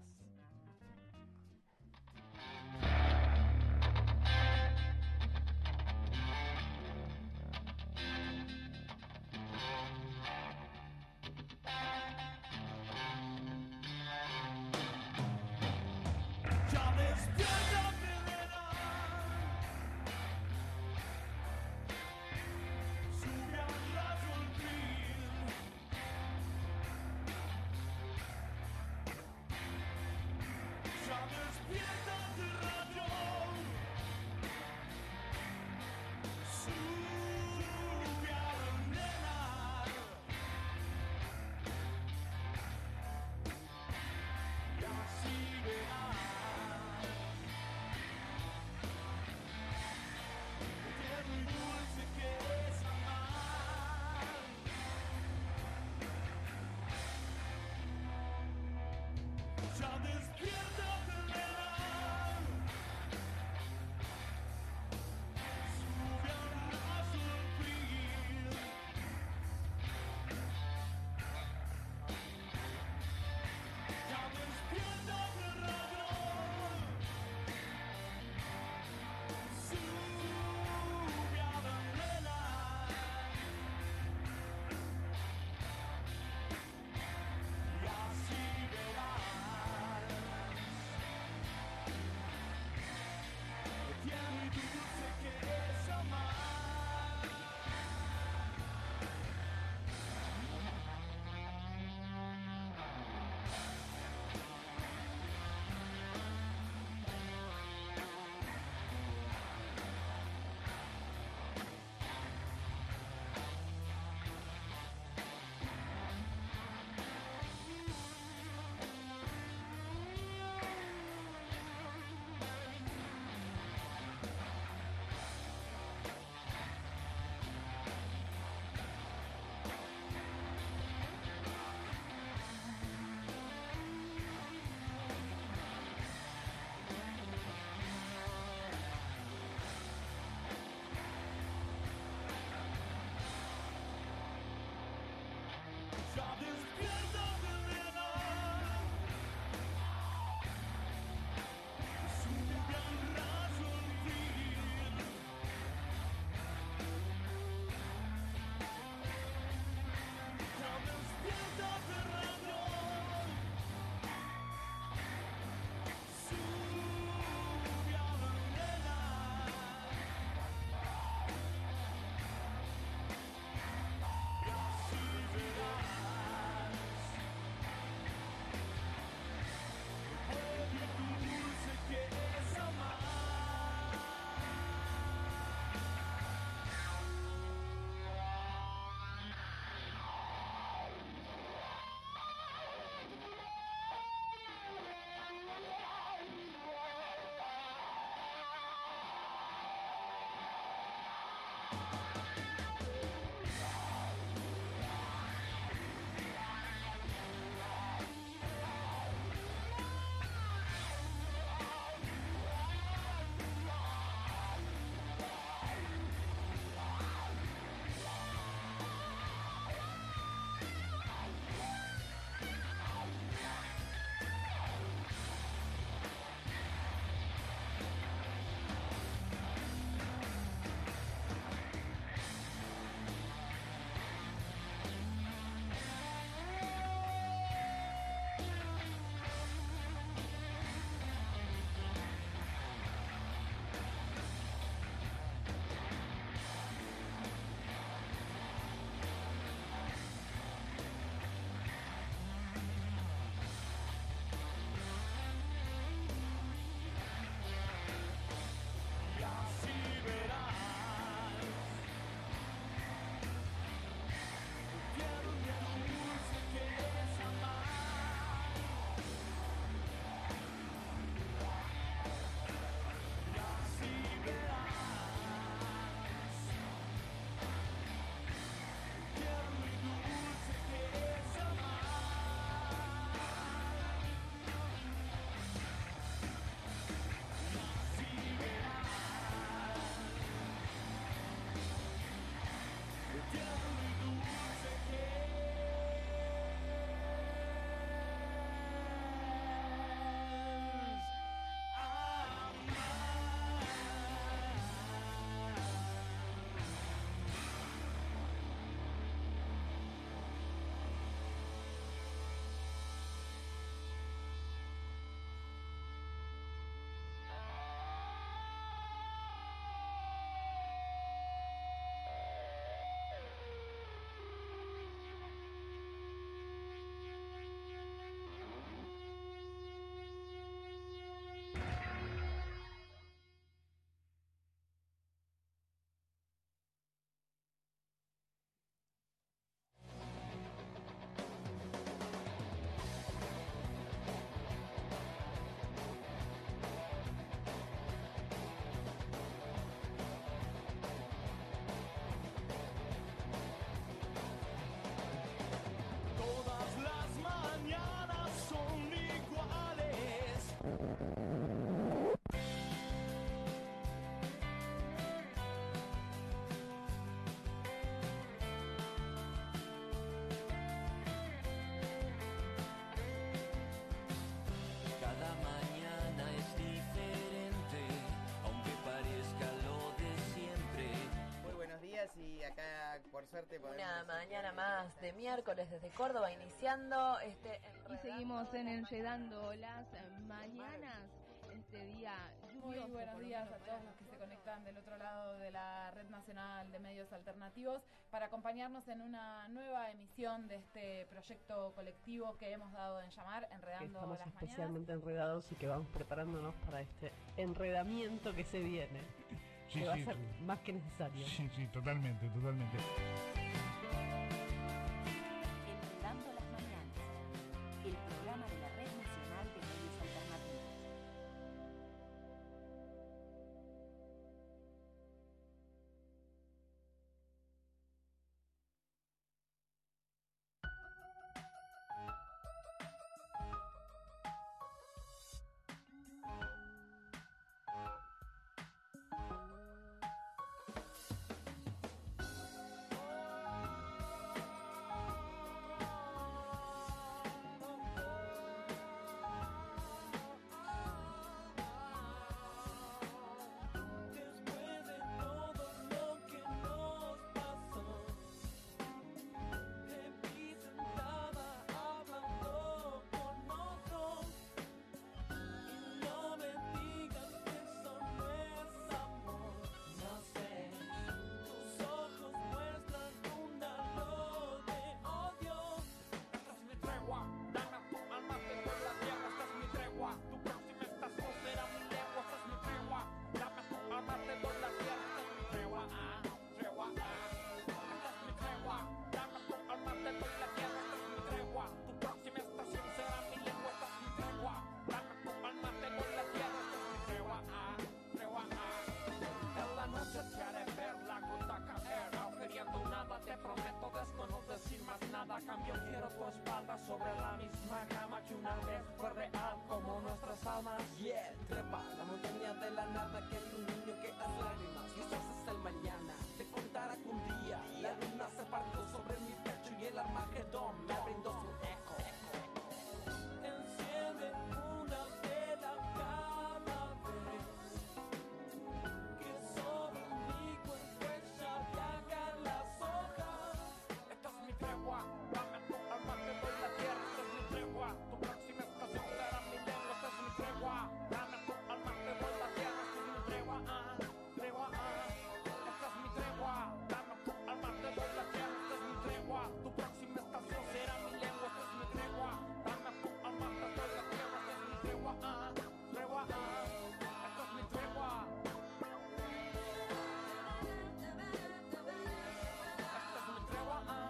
Cada mañana es diferente, aunque parezca lo de siempre. Muy buenos días y acá por suerte podemos... Una mañana más de miércoles desde Córdoba iniciando este... Y seguimos en Enredando las Mañanas, este día lluvioso. Muy buenos por lo días menos a todos los que se conectan del otro lado de la Red Nacional de Medios Alternativos para acompañarnos en una nueva emisión de este proyecto colectivo que hemos dado en llamar Enredando Estamos las especialmente enredados y que vamos preparándonos para este enredamiento que se viene. Sí, que va sí, a ser sí. más que necesario. Sí, sí, totalmente, totalmente. Enredando las Mañanas, el programa de la Red Nacional de Medios Alternativos. Después de todo lo que nos pasó, te vi sentada hablando con otro. Y no me digas que eso no es amor. No sé, tus ojos muestran un halo de odio. Esta es mi tregua, dame tu alma, te doy la tierra. Esta es mi tregua, tu próxima estación será mi lengua. Esta es mi tregua, dame tu alma, te doy la tierra. Esta es mi tregua, ah, tregua, ah. Esta es mi tregua, dame tu alma, te doy la tierra. Esta es mi tregua, tu próxima estación será mi lengua. Esta es mi tregua, dame tu alma, te doy la tierra. Esta es mi tregua, ah, tregua, ah. En la noche te haré ver la gota caer, agujereando nada, te prometo después no decir más nada. A cambio quiero tu espalda sobre la misma cama que una vez fue real como nuestras almas. Yeah, trepa la montaña de la nada, que es un niño que haz lágrimas. Quizás hasta el mañana te contará que un día la luna se partió sobre mi pecho y el Armagedón me brindó su eco. Enciende una vela cada vez que sobre mi cuerpo ella viaja las hojas. Esta es mi tregua, dame tu alma, te doy la tierra. Esta es mi tregua, tu próxima estación será mi lengua. Esta es mi tregua, dame tu alma, te doy la tierra. Esta es mi tregua, ah, tregua, ah. Esta es mi tregua, dame tu alma, te doy la tierra. Esta es mi tregua, tu próxima estación será mi lengua. Esta es mi tregua, dame tu alma, te doy la tierra. Esta es mi tregua, ah, tregua, ah. Esta es mi tregua. Esta es mi tregua, ah.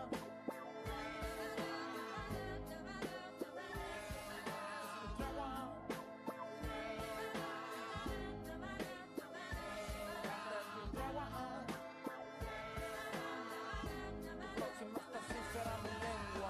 Próxima estación será mi lengua.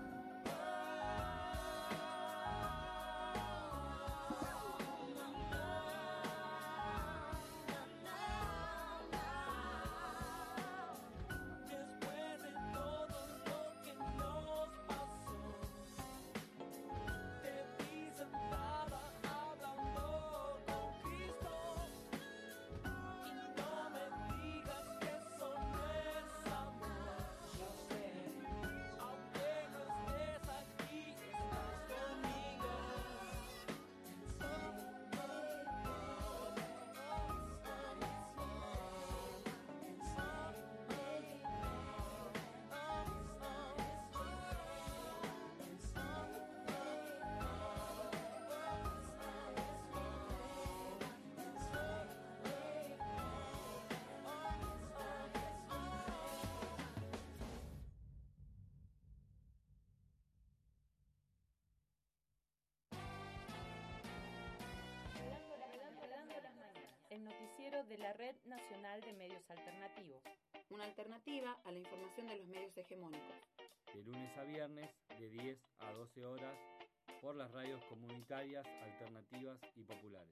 Después de todo lo que nos pasó, te vi sentada hablando con Cristo. Y no me digas que eso no es amor. Yo sé, aunque no estés aquí, estás conmigo. El noticiero de la Red Nacional de Medios Alternativos. Una alternativa a la información de los medios hegemónicos. De lunes a viernes, de diez a doce horas, por las radios comunitarias, alternativas y populares.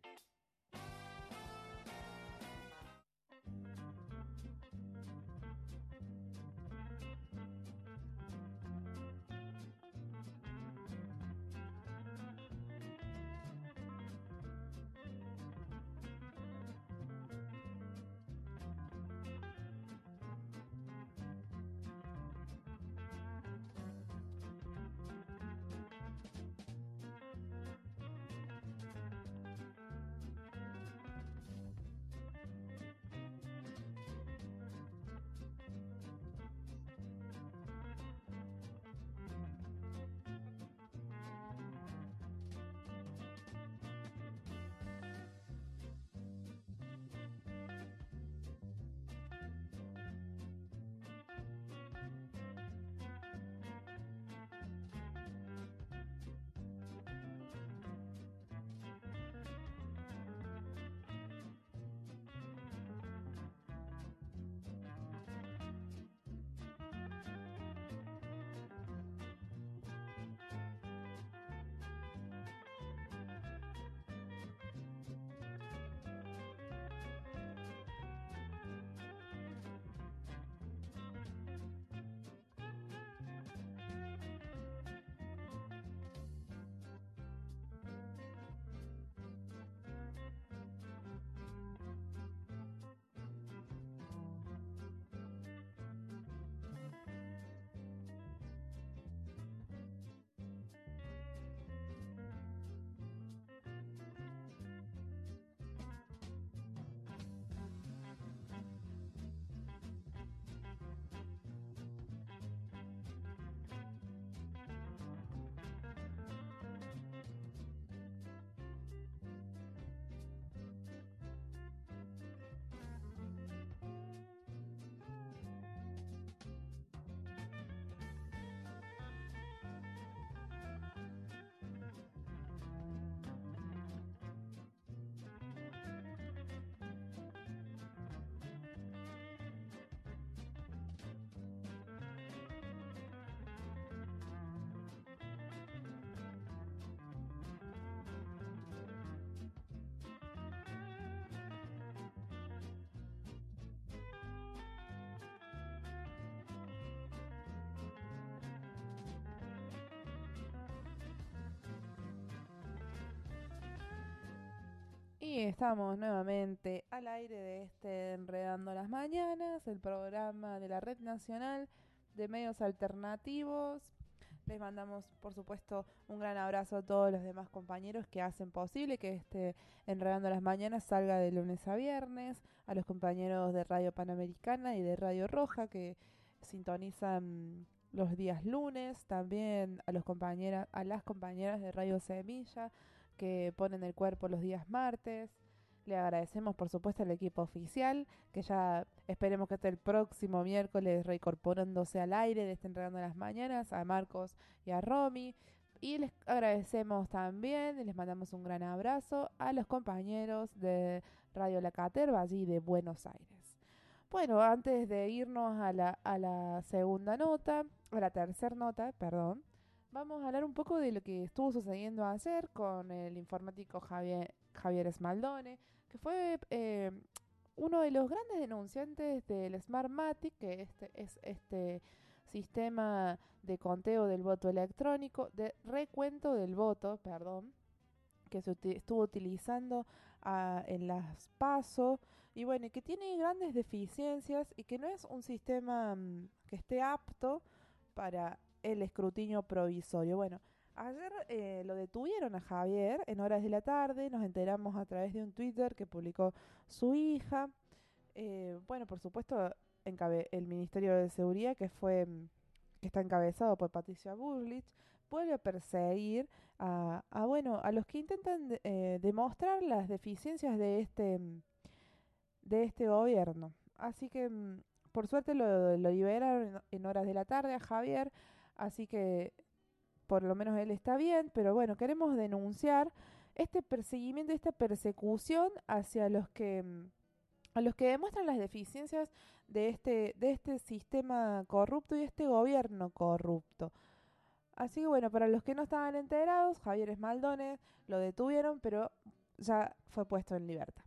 Y estamos nuevamente al aire de este Enredando las Mañanas, el programa de la Red Nacional de Medios Alternativos. Les mandamos, por supuesto, un gran abrazo a todos los demás compañeros que hacen posible que este Enredando las Mañanas salga de lunes a viernes, a los compañeros de Radio Panamericana y de Radio Roja que sintonizan los días lunes, también a los compañeras, a las compañeras de Radio Semilla que ponen el cuerpo los días martes. Le agradecemos, por supuesto, al equipo oficial, que ya esperemos que esté el próximo miércoles reincorporándose al aire de este Enredando las Mañanas, a Marcos y a Romy. Y les agradecemos también, y les mandamos un gran abrazo a los compañeros de Radio La Caterva, allí de Buenos Aires. Bueno, antes de irnos a la, a la segunda nota, a la tercera nota, perdón, vamos a hablar un poco de lo que estuvo sucediendo ayer con el informático Javier, Javier Smaldone, que fue eh, uno de los grandes denunciantes del Smartmatic, que este es este sistema de conteo del voto electrónico, de recuento del voto, perdón, que se uti- estuvo utilizando uh, en las PASO, y bueno, y que tiene grandes deficiencias y que no es un sistema um, que esté apto para el escrutinio provisorio. Bueno, ayer eh, lo detuvieron a Javier en horas de la tarde, nos enteramos a través de un Twitter que publicó su hija. Eh, bueno, por supuesto, encabe- el Ministerio de Seguridad, que fue que está encabezado por Patricia Bullrich, vuelve a perseguir a, a bueno a los que intentan de, eh, demostrar las deficiencias de este de este gobierno. Así que por suerte lo, lo liberaron en horas de la tarde a Javier. Así que por lo menos él está bien, pero bueno, queremos denunciar este perseguimiento, esta persecución hacia los que a los que demuestran las deficiencias de este de este sistema corrupto y este gobierno corrupto. Así que bueno, para los que no estaban enterados, Javier Esmaldone lo detuvieron, pero ya fue puesto en libertad.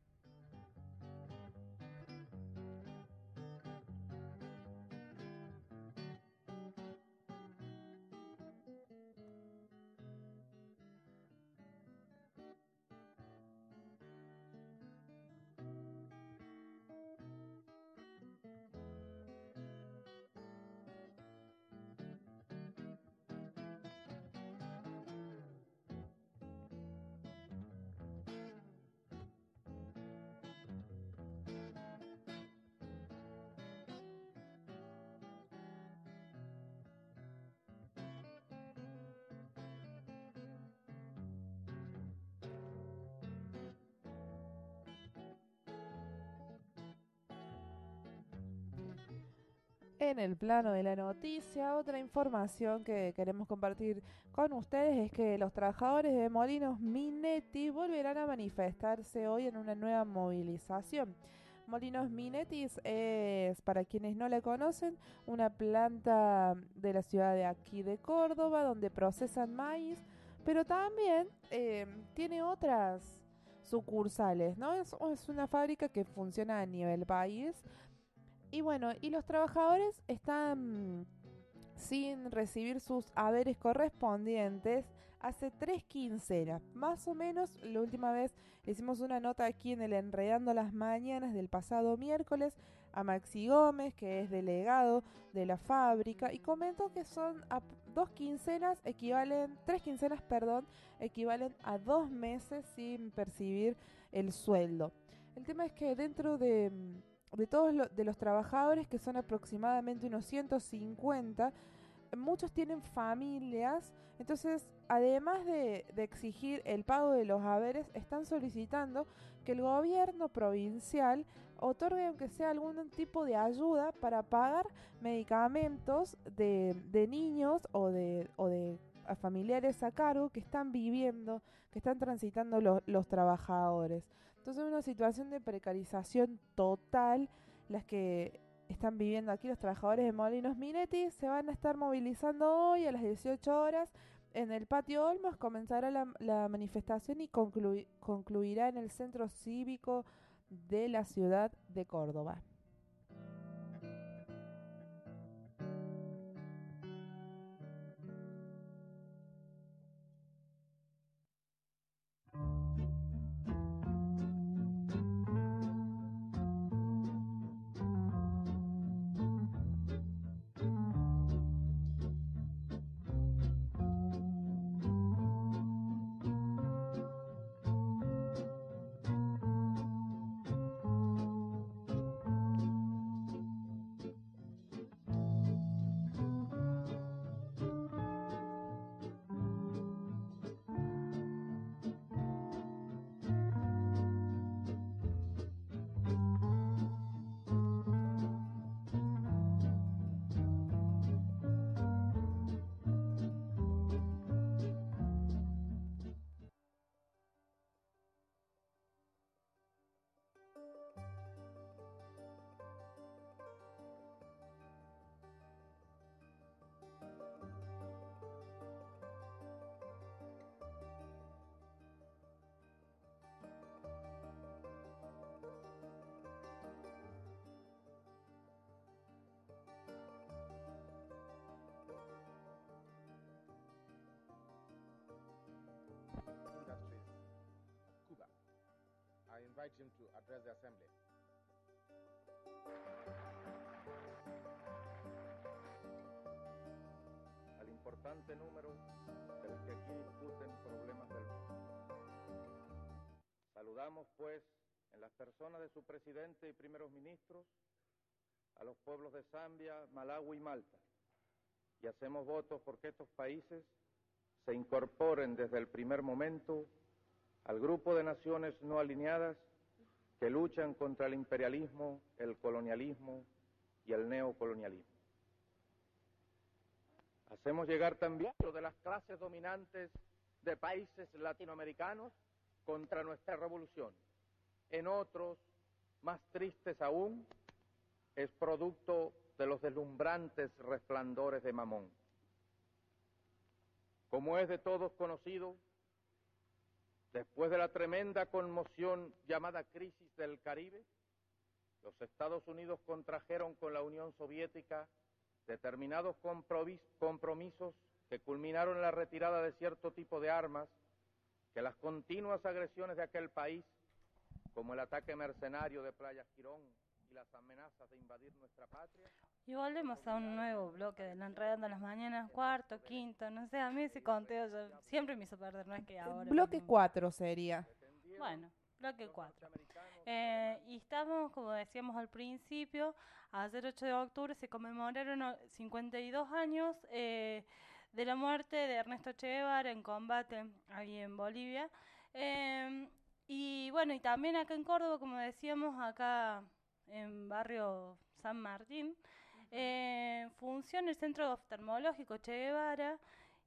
En el plano de la noticia, otra información que queremos compartir con ustedes es que los trabajadores de Molinos Minetti volverán a manifestarse hoy en una nueva movilización. Molinos Minetti es, para quienes no la conocen, una planta de la ciudad de aquí de Córdoba donde procesan maíz, pero también eh, tiene otras sucursales, ¿no? Es, es una fábrica que funciona a nivel país. Y bueno, y los trabajadores están sin recibir sus haberes correspondientes hace tres quincenas. Más o menos, la última vez le hicimos una nota aquí en el Enredando las Mañanas del pasado miércoles a Maxi Gómez, que es delegado de la fábrica, y comentó que son a dos quincenas equivalen, tres quincenas, perdón, equivalen a dos meses sin percibir el sueldo. El tema es que dentro de... de todos los, de los trabajadores, que son aproximadamente unos ciento cincuenta, muchos tienen familias, entonces además de, de exigir el pago de los haberes, están solicitando que el gobierno provincial otorgue aunque sea algún tipo de ayuda para pagar medicamentos de, de niños o de, o de a familiares a cargo que están viviendo, que están transitando los, los trabajadores. Entonces es una situación de precarización total las que están viviendo aquí los trabajadores de Molinos Minetti. Se van a estar movilizando hoy a las dieciocho horas en el Patio Olmos. Comenzará la, la manifestación y conclu- concluirá en el Centro Cívico de la ciudad de Córdoba. I invite him to address the assembly. Al importante número de los que aquí discuten problemas del mundo. Saludamos, pues, en las personas de su presidente y primeros ministros, a los pueblos de Zambia, Malawi y Malta, y hacemos votos porque estos países se incorporen desde el primer momento al grupo de naciones no alineadas que luchan contra el imperialismo, el colonialismo y el neocolonialismo. Hacemos llegar también lo de las clases dominantes de países latinoamericanos contra nuestra revolución. En otros, más tristes aún, es producto de los deslumbrantes resplandores de Mamón. Como es de todos conocido, después de la tremenda conmoción llamada crisis del Caribe, los Estados Unidos contrajeron con la Unión Soviética determinados compromisos que culminaron en la retirada de cierto tipo de armas, que las continuas agresiones de aquel país, como el ataque mercenario de Playa Girón y las amenazas de invadir nuestra patria. Y volvemos a un nuevo bloque de la Enredando las Mañanas, cuarto, quinto, no sé, a mí ese conteo yo siempre me hizo perder, no es que ahora. Bloque cuatro sería. Bueno, bloque cuatro. Eh, y estamos, como decíamos al principio, ayer ocho de octubre se conmemoraron cincuenta y dos años eh, de la muerte de Ernesto Che Guevara en combate ahí en Bolivia. Eh, y bueno, y también acá en Córdoba, como decíamos, acá en barrio San Martín, eh, funciona el Centro Oftalmológico Che Guevara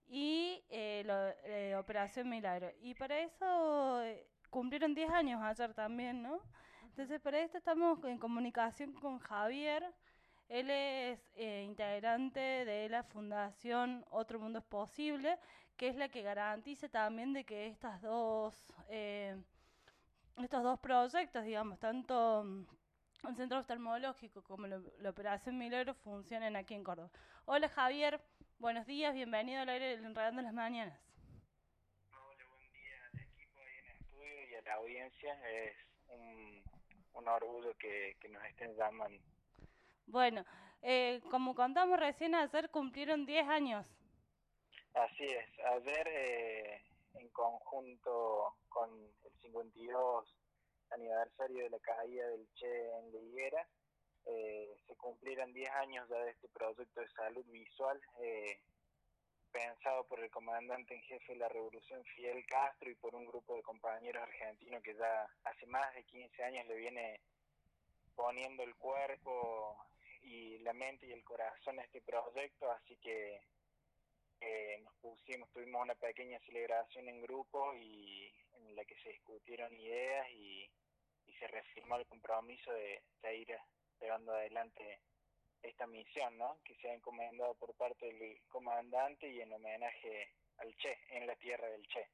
y eh, lo, eh, Operación Milagro. Y para eso eh, cumplieron diez años ayer también, ¿no? Entonces, para esto estamos en comunicación con Javier. Él es eh, integrante de la Fundación Otro Mundo es Posible, que es la que garantiza también de que estas dos, eh, estos dos proyectos, digamos, tanto el Centro Oftalmológico como la, la Operación Milagro, funcionen aquí en Córdoba. Hola Javier, buenos días, bienvenido al aire de Enredando las Mañanas. Hola, buen día al equipo ahí en el estudio y a la audiencia. Es un, un orgullo que, que nos estén llamando. Bueno, eh, como contamos recién, ayer cumplieron diez años. Así es, ayer eh, en conjunto con el cincuenta y dos aniversario de la caída del Che en la Higuera, eh, se cumplieron diez años ya de este proyecto de salud visual eh, pensado por el comandante en jefe de la Revolución, Fidel Castro, y por un grupo de compañeros argentinos que ya hace más de quince años le viene poniendo el cuerpo y la mente y el corazón a este proyecto, así que eh, nos pusimos, tuvimos una pequeña celebración en grupo y en la que se discutieron ideas y, y se reafirmó el compromiso de, de ir llevando adelante esta misión, ¿no? Que se ha encomendado por parte del comandante y en homenaje al Che, en la tierra del Che.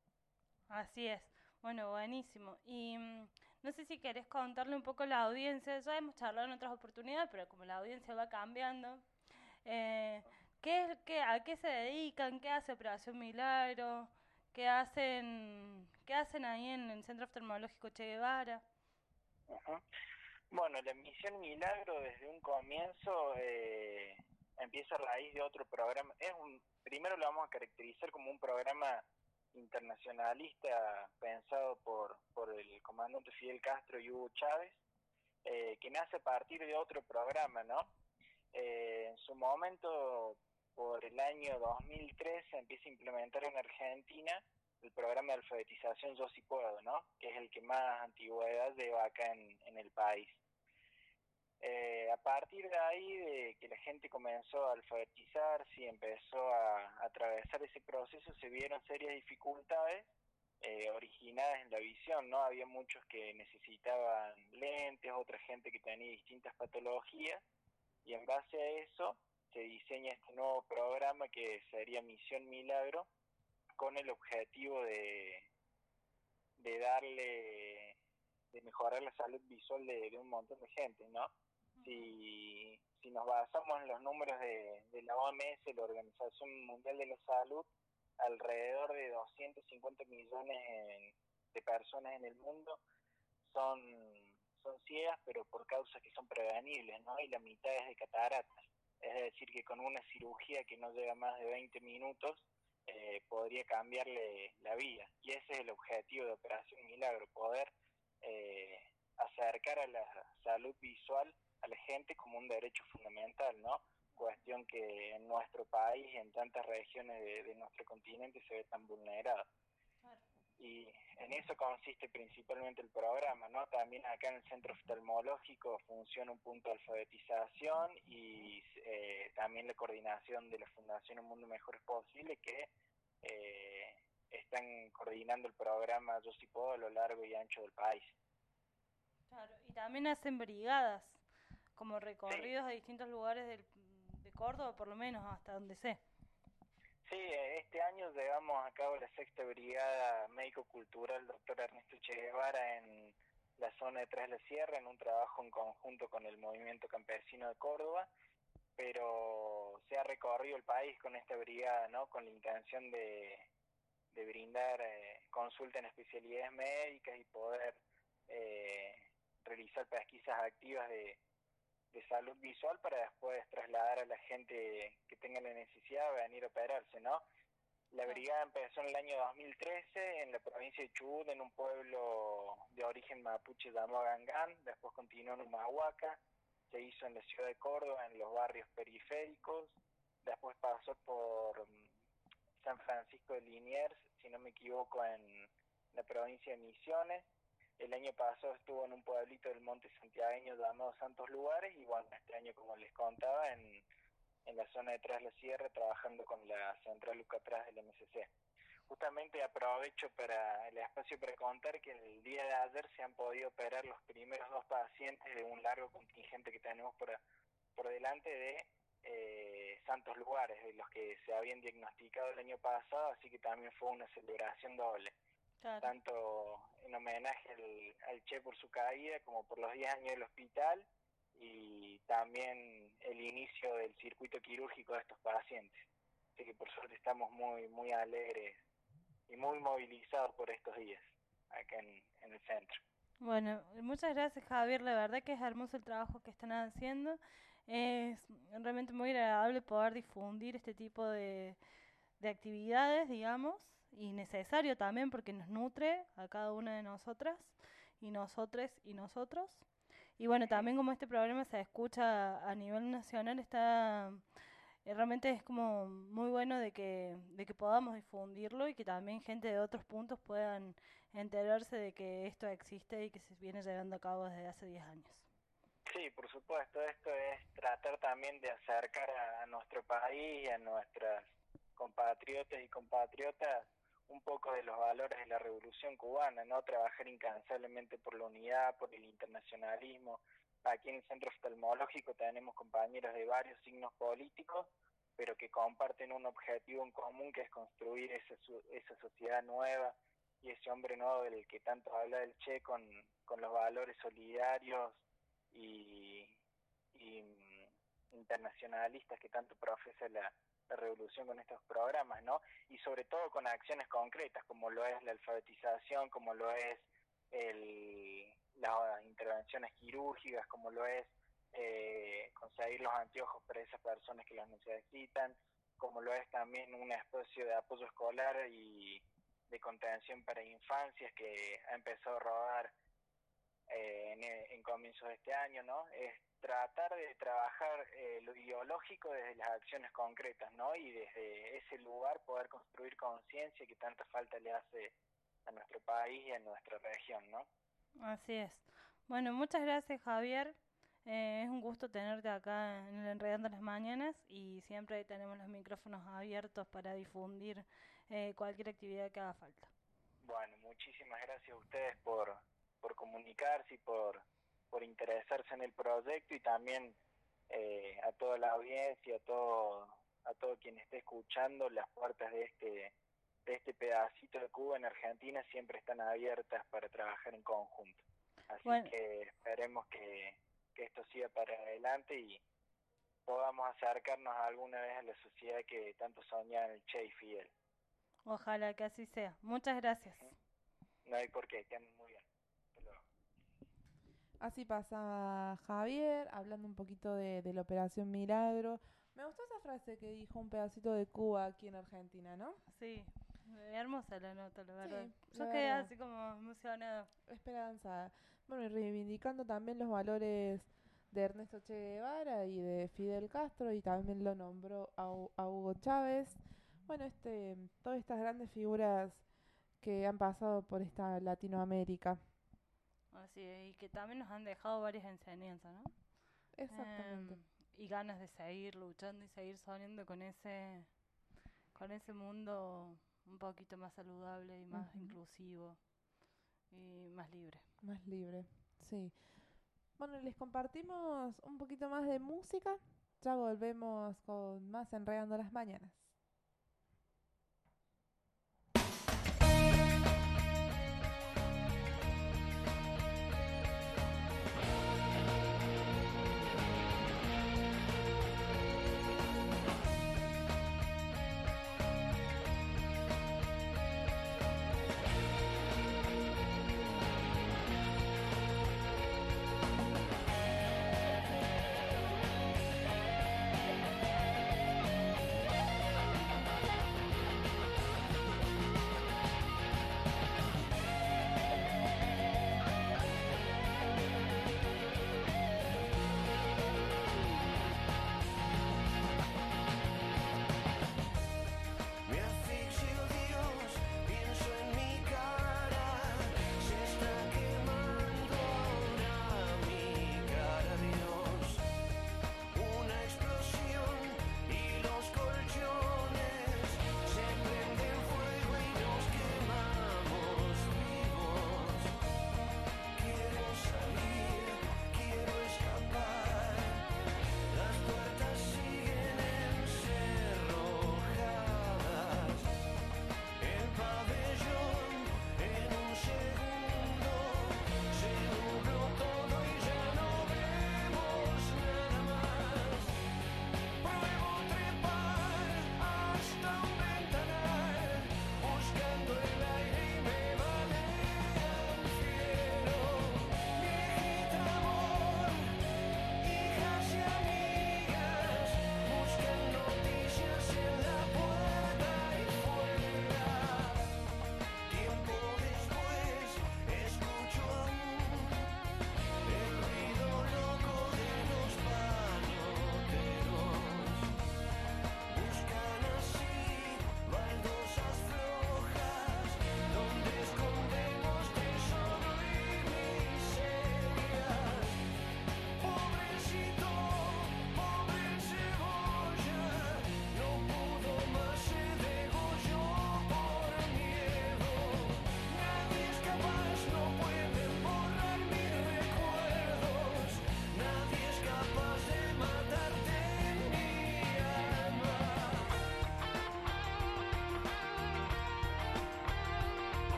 Así es, bueno, buenísimo. Y mmm, no sé si querés contarle un poco a la audiencia, ya hemos charlado en otras oportunidades, pero como la audiencia va cambiando, eh, ¿qué es, qué, ¿a qué se dedican? ¿Qué hace Operación Milagro? ¿Qué hacen, qué hacen ahí en el Centro Oftalmológico Che Guevara? Uh-huh. Bueno, la misión Milagro desde un comienzo eh, empieza a raíz de otro programa. Es un, primero lo vamos a caracterizar como un programa internacionalista pensado por, por el comandante Fidel Castro y Hugo Chávez, eh, que nace a partir de otro programa, ¿no? Eh, en su momento, por el año dos mil tres, se empieza a implementar en Argentina el programa de alfabetización Yo Sí Puedo, ¿no? Que es el que más antigüedad lleva acá en, en el país. Eh, a partir de ahí, de que la gente comenzó a alfabetizarse y empezó a, a atravesar ese proceso, se vieron serias dificultades eh, originadas en la visión, ¿no? Había muchos que necesitaban lentes, otra gente que tenía distintas patologías, y en base a eso se diseña este nuevo programa que sería Misión Milagro, con el objetivo de, de darle, de mejorar la salud visual de, de un montón de gente, ¿no? Si, si nos basamos en los números de, de la O M S, la Organización Mundial de la Salud, alrededor de doscientos cincuenta millones en, de personas en el mundo son, son ciegas, pero por causas que son prevenibles, ¿no? Y la mitad es de cataratas. Es decir, que con una cirugía que no lleva más de veinte minutos, Eh, podría cambiarle la vida, y ese es el objetivo de Operación Milagro, poder eh, acercar a la salud visual a la gente como un derecho fundamental, ¿no? Cuestión que en nuestro país, en tantas regiones de, de nuestro continente, se ve tan vulnerada. Y en eso consiste principalmente el programa, ¿no? También acá en el Centro Oftalmológico funciona un punto de alfabetización y eh, también la coordinación de la Fundación Un Mundo Mejor es Posible, que eh, están coordinando el programa Yo Sí Puedo a lo largo y ancho del país. Claro, y también hacen brigadas, como recorridos sí. a distintos lugares del, de Córdoba, por lo menos hasta donde sé. Sí, este año llevamos a cabo la sexta brigada médico-cultural doctor Ernesto Che Guevara en la zona de Tras la Sierra, en un trabajo en conjunto con el movimiento campesino de Córdoba, pero se ha recorrido el país con esta brigada, ¿no? Con la intención de, de brindar eh, consulta en especialidades médicas y poder eh, realizar pesquisas activas de, de salud visual para después trasladar a la gente que tenga la necesidad de venir a operarse, ¿no? La brigada empezó en el año dos mil trece en la provincia de Chubut, en un pueblo de origen mapuche llamado Gangán, después continuó en Humahuaca, se hizo en la ciudad de Córdoba, en los barrios periféricos, después pasó por um, San Francisco de Liniers, si no me equivoco, en la provincia de Misiones. El año pasado estuvo en un pueblito del monte santiagueño llamado Santos Lugares, y bueno, este año, como les contaba, en, en la zona de Tras la Sierra, trabajando con la central Lucatras del M C C. Justamente aprovecho para el espacio para contar que el día de ayer se han podido operar los primeros dos pacientes de un largo contingente que tenemos por, por delante de eh, Santos Lugares, de los que se habían diagnosticado el año pasado, así que también fue una celebración doble. Claro. Tanto en homenaje al, al Che por su caída, como por los diez años del hospital, y también el inicio del circuito quirúrgico de estos pacientes. Así que por suerte estamos muy muy alegres y muy movilizados por estos días acá en, en el centro. Bueno, muchas gracias, Javier, la verdad que es hermoso el trabajo que están haciendo. Es realmente muy agradable poder difundir este tipo de, de actividades, digamos, y necesario también porque nos nutre a cada una de nosotras y nosotres y nosotros. Y bueno, también como este programa se escucha a nivel nacional, está eh, realmente es como muy bueno de que de que podamos difundirlo y que también gente de otros puntos puedan enterarse de que esto existe y que se viene llevando a cabo desde hace diez años. Sí, por supuesto, esto es tratar también de acercar a, a nuestro país y a nuestras compatriotas y compatriotas un poco de los valores de la Revolución Cubana, ¿no? Trabajar incansablemente por la unidad, por el internacionalismo. Aquí en el Centro Oftalmológico tenemos compañeros de varios signos políticos, pero que comparten un objetivo en común, que es construir esa, esa sociedad nueva y ese hombre nuevo del que tanto habla el Che, con, con los valores solidarios y, y internacionalistas que tanto profesa la la revolución con estos programas, ¿no? Y sobre todo con acciones concretas, como lo es la alfabetización, como lo es el, las intervenciones quirúrgicas, como lo es eh, conseguir los anteojos para esas personas que los necesitan, como lo es también un espacio de apoyo escolar y de contención para infancias que ha empezado a rodar eh, en, en comienzos de este año, ¿no? Es tratar de trabajar eh, lo ideológico desde las acciones concretas, ¿no? Y desde ese lugar poder construir conciencia que tanta falta le hace a nuestro país y a nuestra región, ¿no? Así es. Bueno, muchas gracias, Javier. Eh, es un gusto tenerte acá en el Enredando las Mañanas, y siempre tenemos los micrófonos abiertos para difundir eh, cualquier actividad que haga falta. Bueno, muchísimas gracias a ustedes por, por comunicarse y por por interesarse en el proyecto, y también eh, a toda la audiencia, a todo a todo quien esté escuchando. Las puertas de este de este pedacito de Cuba en Argentina siempre están abiertas para trabajar en conjunto. Así bueno. que esperemos que, que esto siga para adelante y podamos acercarnos alguna vez a la sociedad que tanto soñaban el Che y Fidel. Ojalá que así sea. Muchas gracias. No hay por qué, que anden muy bien. Así pasaba Javier, hablando un poquito de, de la Operación Milagro. Me gustó esa frase que dijo, un pedacito de Cuba aquí en Argentina, ¿no? Sí, hermosa la nota, la verdad. Sí, Yo la quedé verdad. así como emocionada. Esperanzada. Bueno, y reivindicando también los valores de Ernesto Che Guevara y de Fidel Castro, y también lo nombró a, a Hugo Chávez. Bueno, este, todas estas grandes figuras que han pasado por esta Latinoamérica. Así es, y que también nos han dejado varias enseñanzas, ¿no? Exactamente. Eh, y ganas de seguir luchando y seguir soñando con ese con ese mundo un poquito más saludable y más uh-huh. inclusivo y más libre. Más libre, sí. Bueno, les compartimos un poquito más de música. Ya volvemos con más Enredando las Mañanas.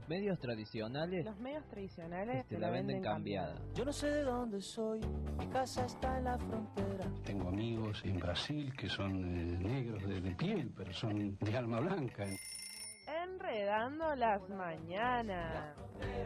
Los medios tradicionales Los medios tradicionales te la venden cambiada. Yo no sé de dónde soy, mi casa está en la frontera. Tengo amigos en Brasil que son eh, negros de, de piel, pero son de alma blanca. Enredando las mañanas.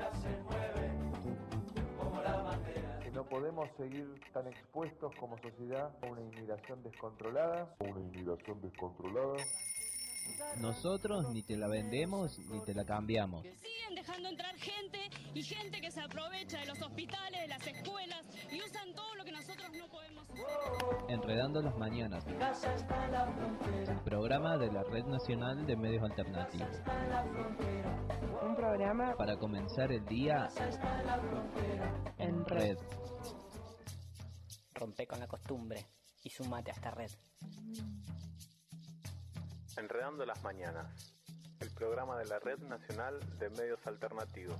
Que no podemos seguir tan expuestos como sociedad a una inmigración descontrolada. Una inmigración descontrolada. Nosotros ni te la vendemos ni te la cambiamos. Siguen dejando entrar gente y gente que se aprovecha de los hospitales, de las escuelas y usan todo lo que nosotros no podemos. Enredando las mañanas. El programa de la Red Nacional de Medios Alternativos. Un programa para comenzar el día en red. Rompe con la costumbre y sumate a esta red. Enredando las mañanas, el programa de la Red Nacional de Medios Alternativos.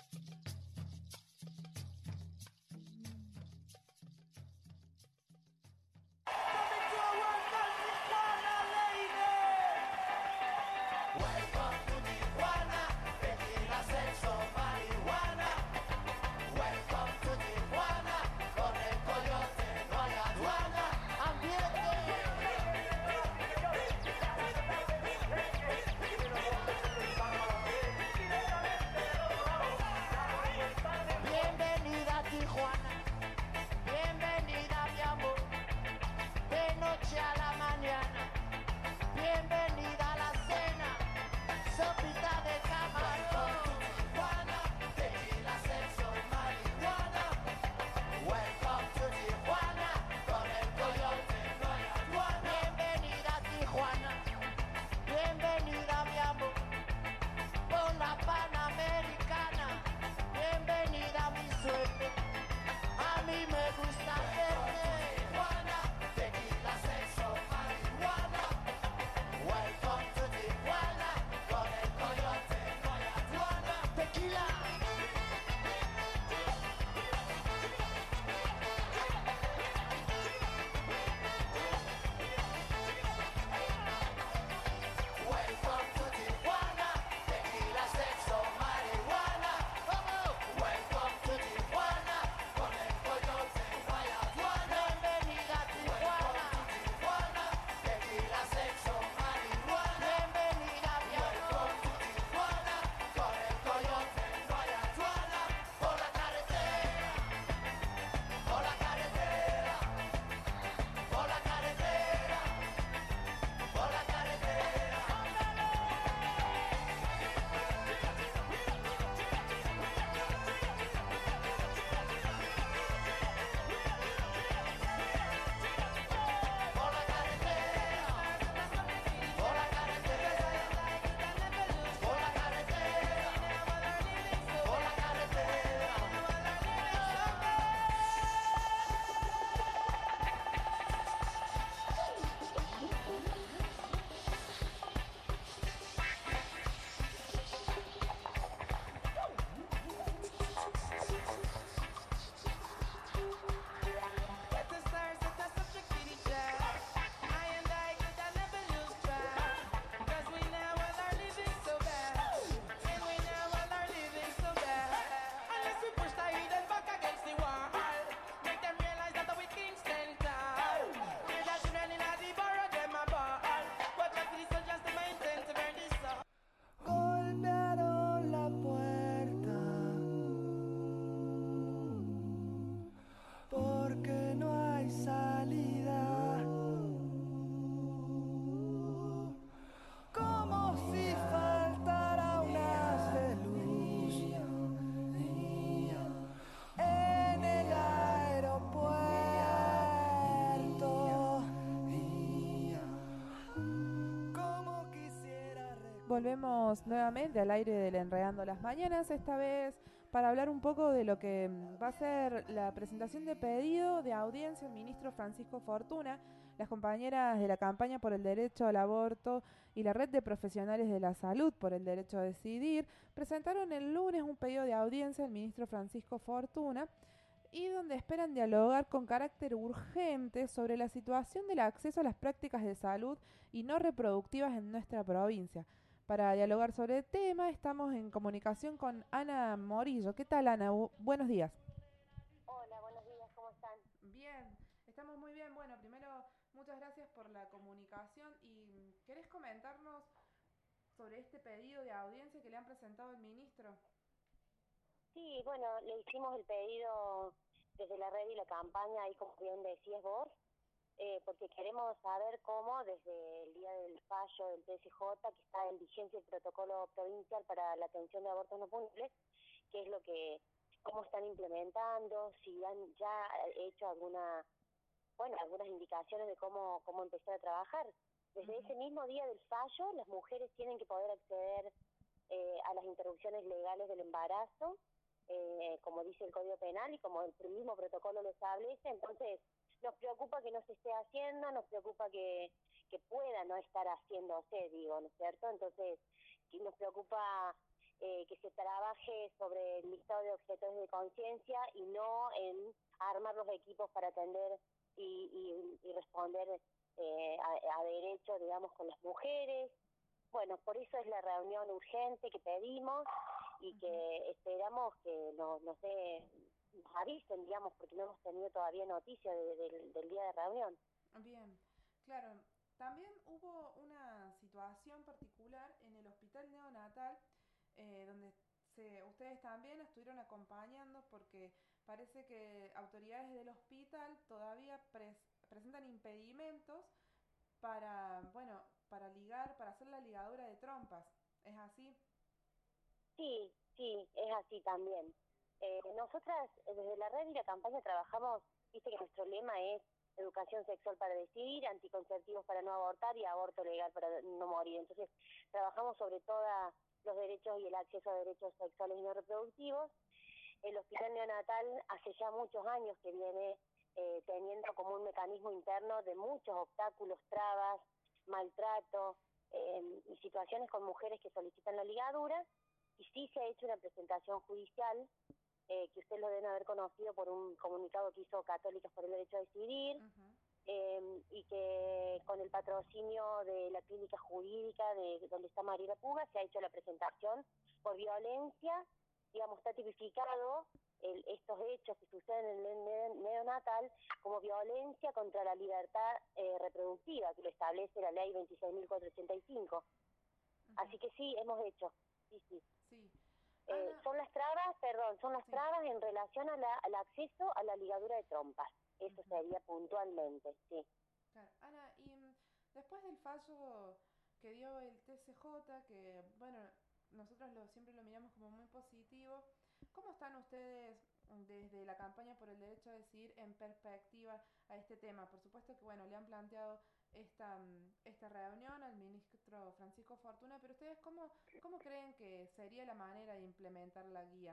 Volvemos nuevamente al aire del Enredando las Mañanas, esta vez para hablar un poco de lo que va a ser la presentación de pedido de audiencia al ministro Francisco Fortuna. Las compañeras de la campaña por el derecho al aborto y la red de profesionales de la salud por el derecho a decidir presentaron el lunes un pedido de audiencia al ministro Francisco Fortuna y donde esperan dialogar con carácter urgente sobre la situación del acceso a las prácticas de salud y no reproductivas en nuestra provincia. para dialogar sobre el tema. Estamos en comunicación con Ana Morillo. ¿Qué tal, Ana? Bu- buenos días. Hola, buenos días, ¿cómo están? Bien, estamos muy bien. Bueno, primero, muchas gracias por la comunicación. ¿Y querés comentarnos sobre este pedido de audiencia que le han presentado al ministro? Sí, bueno, le hicimos el pedido desde la red y la campaña, ahí como bien decías vos, eh, porque queremos saber cómo desde el día del fallo del T S J, que está en vigencia el protocolo provincial para la atención de abortos no punibles, qué es lo que, cómo están implementando, si han ya hecho alguna, bueno, algunas indicaciones de cómo, cómo empezar a trabajar. Desde ese mismo día del fallo, las mujeres tienen que poder acceder eh, a las interrupciones legales del embarazo, eh, como dice el Código Penal y como el mismo protocolo lo establece. Entonces, nos preocupa que no se esté haciendo, nos preocupa que, que pueda no estar haciéndose, digo, ¿no es cierto? Entonces, que nos preocupa eh, que se trabaje sobre el listado de objetores de conciencia y no en armar los equipos para atender y, y, y responder eh, a, a derechos, digamos, con las mujeres. Bueno, por eso es la reunión urgente que pedimos y que esperamos que nos, no sé, nos avisen, digamos, porque no hemos tenido todavía noticia de, de, del día de reunión. Bien, claro. También hubo una situación particular en el hospital neonatal, eh, donde se, ustedes también estuvieron acompañando, porque parece que autoridades del hospital todavía pres, presentan impedimentos para, bueno, para ligar, para hacer la ligadura de trompas. ¿Es así? Sí, sí, es así también. Eh, nosotras, desde la red y la campaña, trabajamos, viste que nuestro lema es educación sexual para decidir, anticonceptivos para no abortar y aborto legal para no morir. Entonces, trabajamos sobre todos los derechos y el acceso a derechos sexuales y no reproductivos. El hospital neonatal hace ya muchos años que viene eh, teniendo como un mecanismo interno de muchos obstáculos, trabas, maltrato eh, y situaciones con mujeres que solicitan la ligadura. Y sí se ha hecho una presentación judicial, eh, que ustedes lo deben haber conocido por un comunicado que hizo Católicas por el Derecho a Decidir, uh-huh. eh, y que con el patrocinio de la clínica jurídica de donde está Mariela Puga se ha hecho la presentación por violencia, digamos, está tipificado el, estos hechos que suceden en el neonatal como violencia contra la libertad eh, reproductiva, que lo establece la ley veintiséis mil cuatrocientos ochenta y cinco. Uh-huh. Así que sí, hemos hecho, sí, sí. Sí. Eh, son las trabas, perdón, son las sí. trabas en relación a la, al acceso a la ligadura de trompas. Eso uh-huh. sería puntualmente, sí. Claro. Ana, y m, después del fallo que dio el T S J, que, bueno, nosotros lo, siempre lo miramos como muy positivo, ¿cómo están ustedes desde la campaña por el derecho a decidir en perspectiva a este tema? Por supuesto que, bueno, le han planteado esta, esta reunión al ministro Francisco Fortuna, pero ustedes ¿cómo, cómo creen que sería la manera de implementar la guía?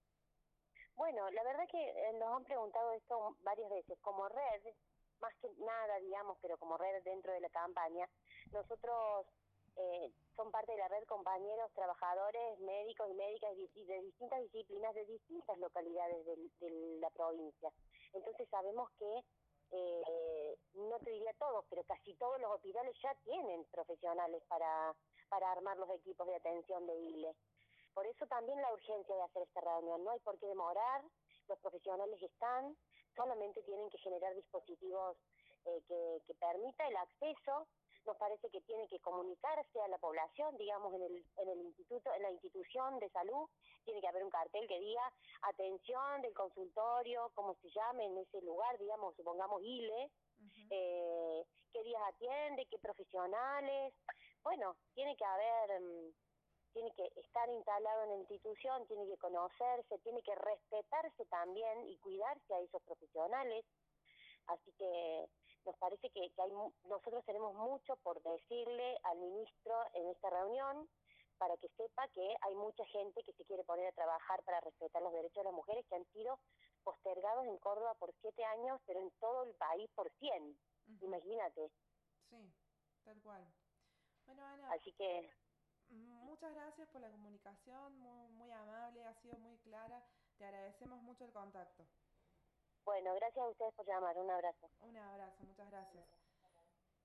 Bueno, la verdad que eh, nos han preguntado esto varias veces. Como red, más que nada, digamos, pero como red dentro de la campaña, nosotros eh, son parte de la red compañeros, trabajadores, médicos y médicas de, de distintas disciplinas, de distintas localidades de, de la provincia. Entonces sabemos que Eh, no te diría todos, pero casi todos los hospitales ya tienen profesionales para, para armar los equipos de atención de I L E. Por eso también la urgencia de hacer esta reunión. No hay por qué demorar, los profesionales están, solamente tienen que generar dispositivos eh, que, que permita el acceso. Nos parece que tiene que comunicarse a la población, digamos, en el, en el instituto, en la institución de salud, tiene que haber un cartel que diga atención del consultorio, como se llame en ese lugar, digamos, supongamos I L E, uh-huh. eh, qué días atiende, qué profesionales. Bueno, tiene que haber, um, tiene que estar instalado en la institución, tiene que conocerse, tiene que respetarse también y cuidarse a esos profesionales. Así que nos parece que, que hay, nosotros tenemos mucho por decirle al ministro en esta reunión, para que sepa que hay mucha gente que se quiere poner a trabajar para respetar los derechos de las mujeres, que han sido postergados en Córdoba por siete años, pero en todo el país por cien. Uh-huh. Imagínate. Sí, tal cual. Bueno, Ana, así que muchas gracias por la comunicación, muy, muy amable, ha sido muy clara, te agradecemos mucho el contacto. Bueno, gracias a ustedes por llamar, un abrazo. Un abrazo, muchas gracias.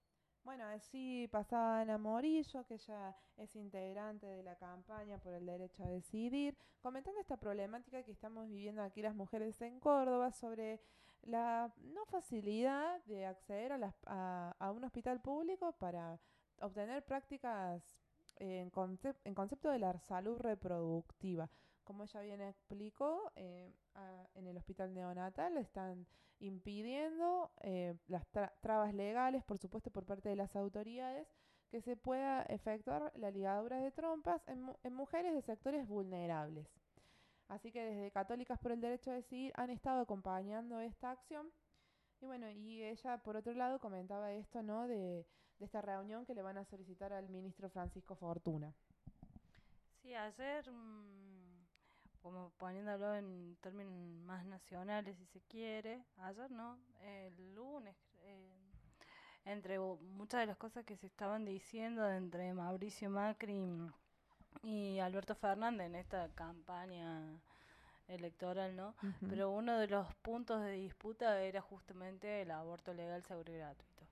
Bueno, así pasaba Ana Morillo, que ella es integrante de la campaña por el derecho a decidir, comentando esta problemática que estamos viviendo aquí las mujeres en Córdoba sobre la no facilidad de acceder a, las, a, a un hospital público para obtener prácticas en, concep- en concepto de la salud reproductiva. Como ella bien explicó, eh, a, en el hospital neonatal están impidiendo eh, las tra- trabas legales, por supuesto, por parte de las autoridades, que se pueda efectuar la ligadura de trompas en, mu- en mujeres de sectores vulnerables. Así que desde Católicas por el Derecho a Decidir han estado acompañando esta acción. Y bueno, y ella, por otro lado, comentaba esto, ¿no?, de, de esta reunión que le van a solicitar al ministro Francisco Fortuna. Sí, ayer, mmm, como poniéndolo en términos más nacionales, si se quiere, ayer no, el lunes, eh, entre uh, muchas de las cosas que se estaban diciendo entre Mauricio Macri y Alberto Fernández en esta campaña electoral, ¿no? Ujú. Pero uno de los puntos de disputa era justamente el aborto legal, seguro y gratuito.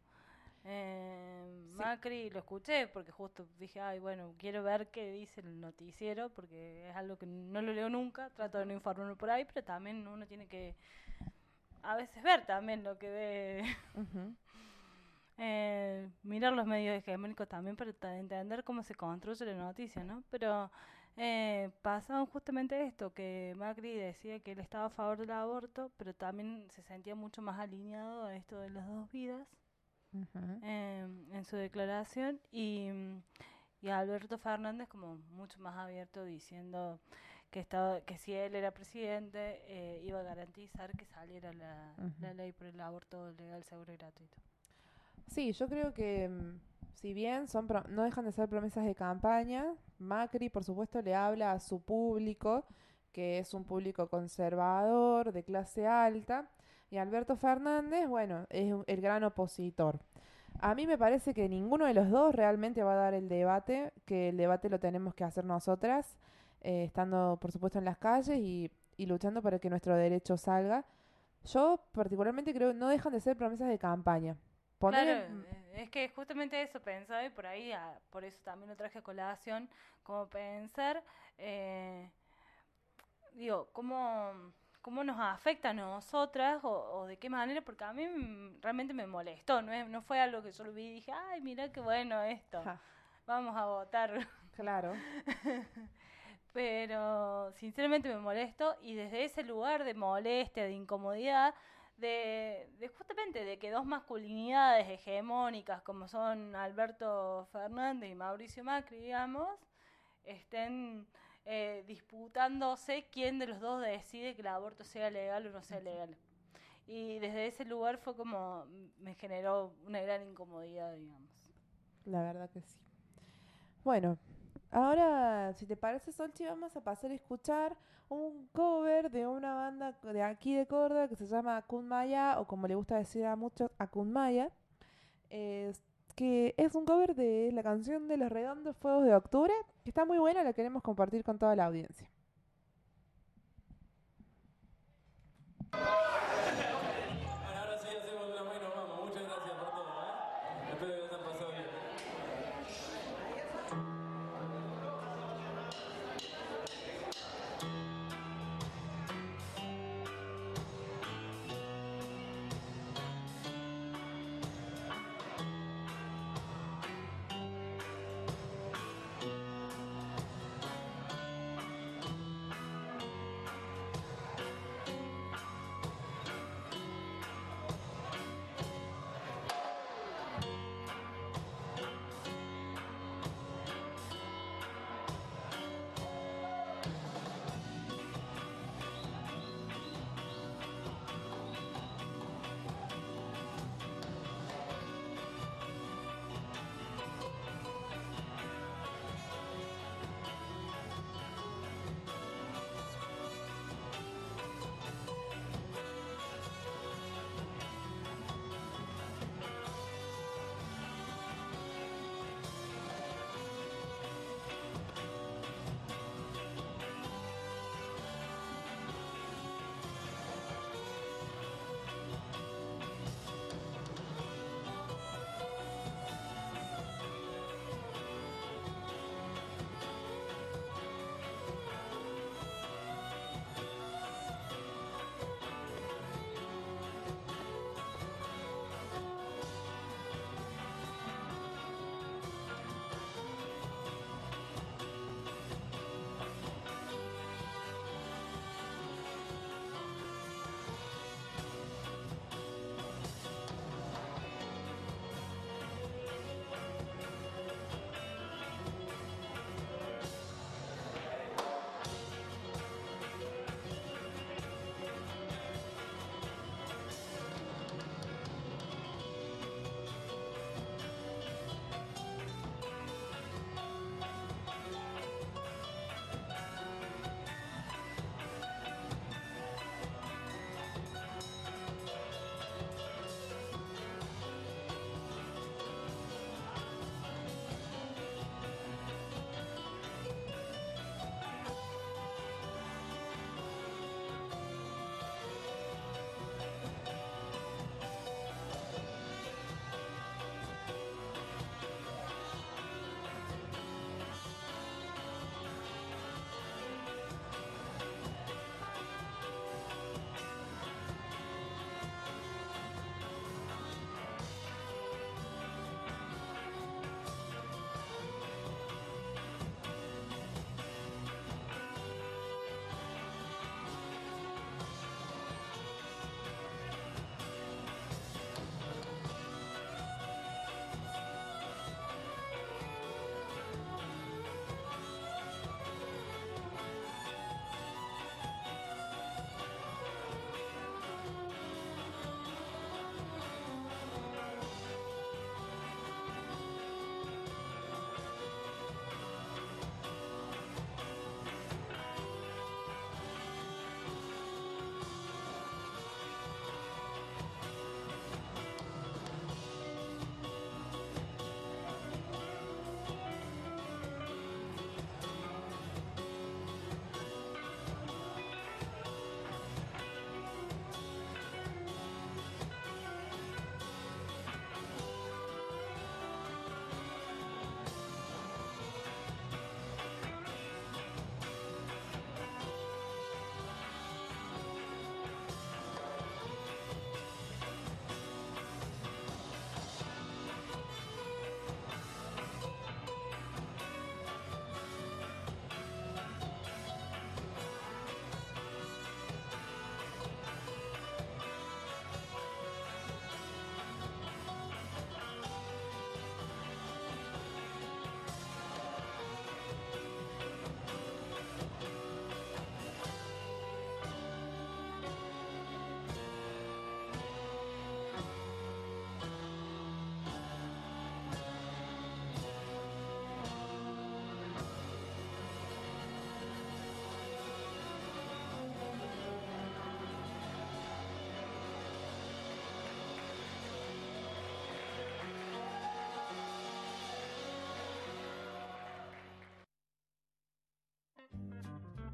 Eh, Sí. Macri lo escuché porque justo dije, ay, bueno, quiero ver qué dice el noticiero porque es algo que no lo leo nunca, trato de no informarme por ahí, pero también uno tiene que a veces ver también lo que ve, Ujú. eh, mirar los medios hegemónicos también para ta- entender cómo se construye la noticia, ¿no? Pero eh, pasaba justamente esto, que Macri decía que él estaba a favor del aborto, pero también se sentía mucho más alineado a esto de las dos vidas. Ujú. eh, en su declaración y, y Alberto Fernández como mucho más abierto diciendo que estaba que si él era presidente eh, iba a garantizar que saliera la, Ujú. la ley por el aborto legal, seguro y gratuito. Sí, yo creo que mm, si bien son pro- no dejan de ser promesas de campaña, Macri, por supuesto, le habla a su público, que es un público conservador, de clase alta, y Alberto Fernández, bueno, es un- el gran opositor. A mí me parece que ninguno de los dos realmente va a dar el debate, que el debate lo tenemos que hacer nosotras, eh, estando, por supuesto, en las calles y, y luchando para que nuestro derecho salga. Yo, particularmente, creo que no dejan de ser promesas de campaña. Poner Claro, en- eh, es que justamente eso pensaba y por ahí, ah, por eso también lo traje a colación, como pensar, eh, digo, cómo, cómo nos afecta a nosotras o, o de qué manera, porque a mí mm, realmente me molestó, no, es, no fue algo que yo lo vi y dije, ay, mira qué bueno esto, Ja. vamos a votar. Claro. Pero sinceramente me molesto y desde ese lugar de molestia, de incomodidad, de, de justamente de que dos masculinidades hegemónicas como son Alberto Fernández y Mauricio Macri, digamos, estén eh, disputándose quién de los dos decide que el aborto sea legal o no sea legal. Y desde ese lugar fue como me generó una gran incomodidad, digamos. La verdad que sí. Bueno, ahora, si te parece, Solchi, vamos a pasar a escuchar un cover de una banda de aquí de Córdoba que se llama Akunmaya, o como le gusta decir a muchos, Akunmaya, eh, que es un cover de la canción de Los Redondos Fuegos de Octubre, que está muy buena, la queremos compartir con toda la audiencia. Ahora sí hacemos una buena, vamos. Muchas gracias por todo, ¿eh? Espero que lo hayan pasado bien.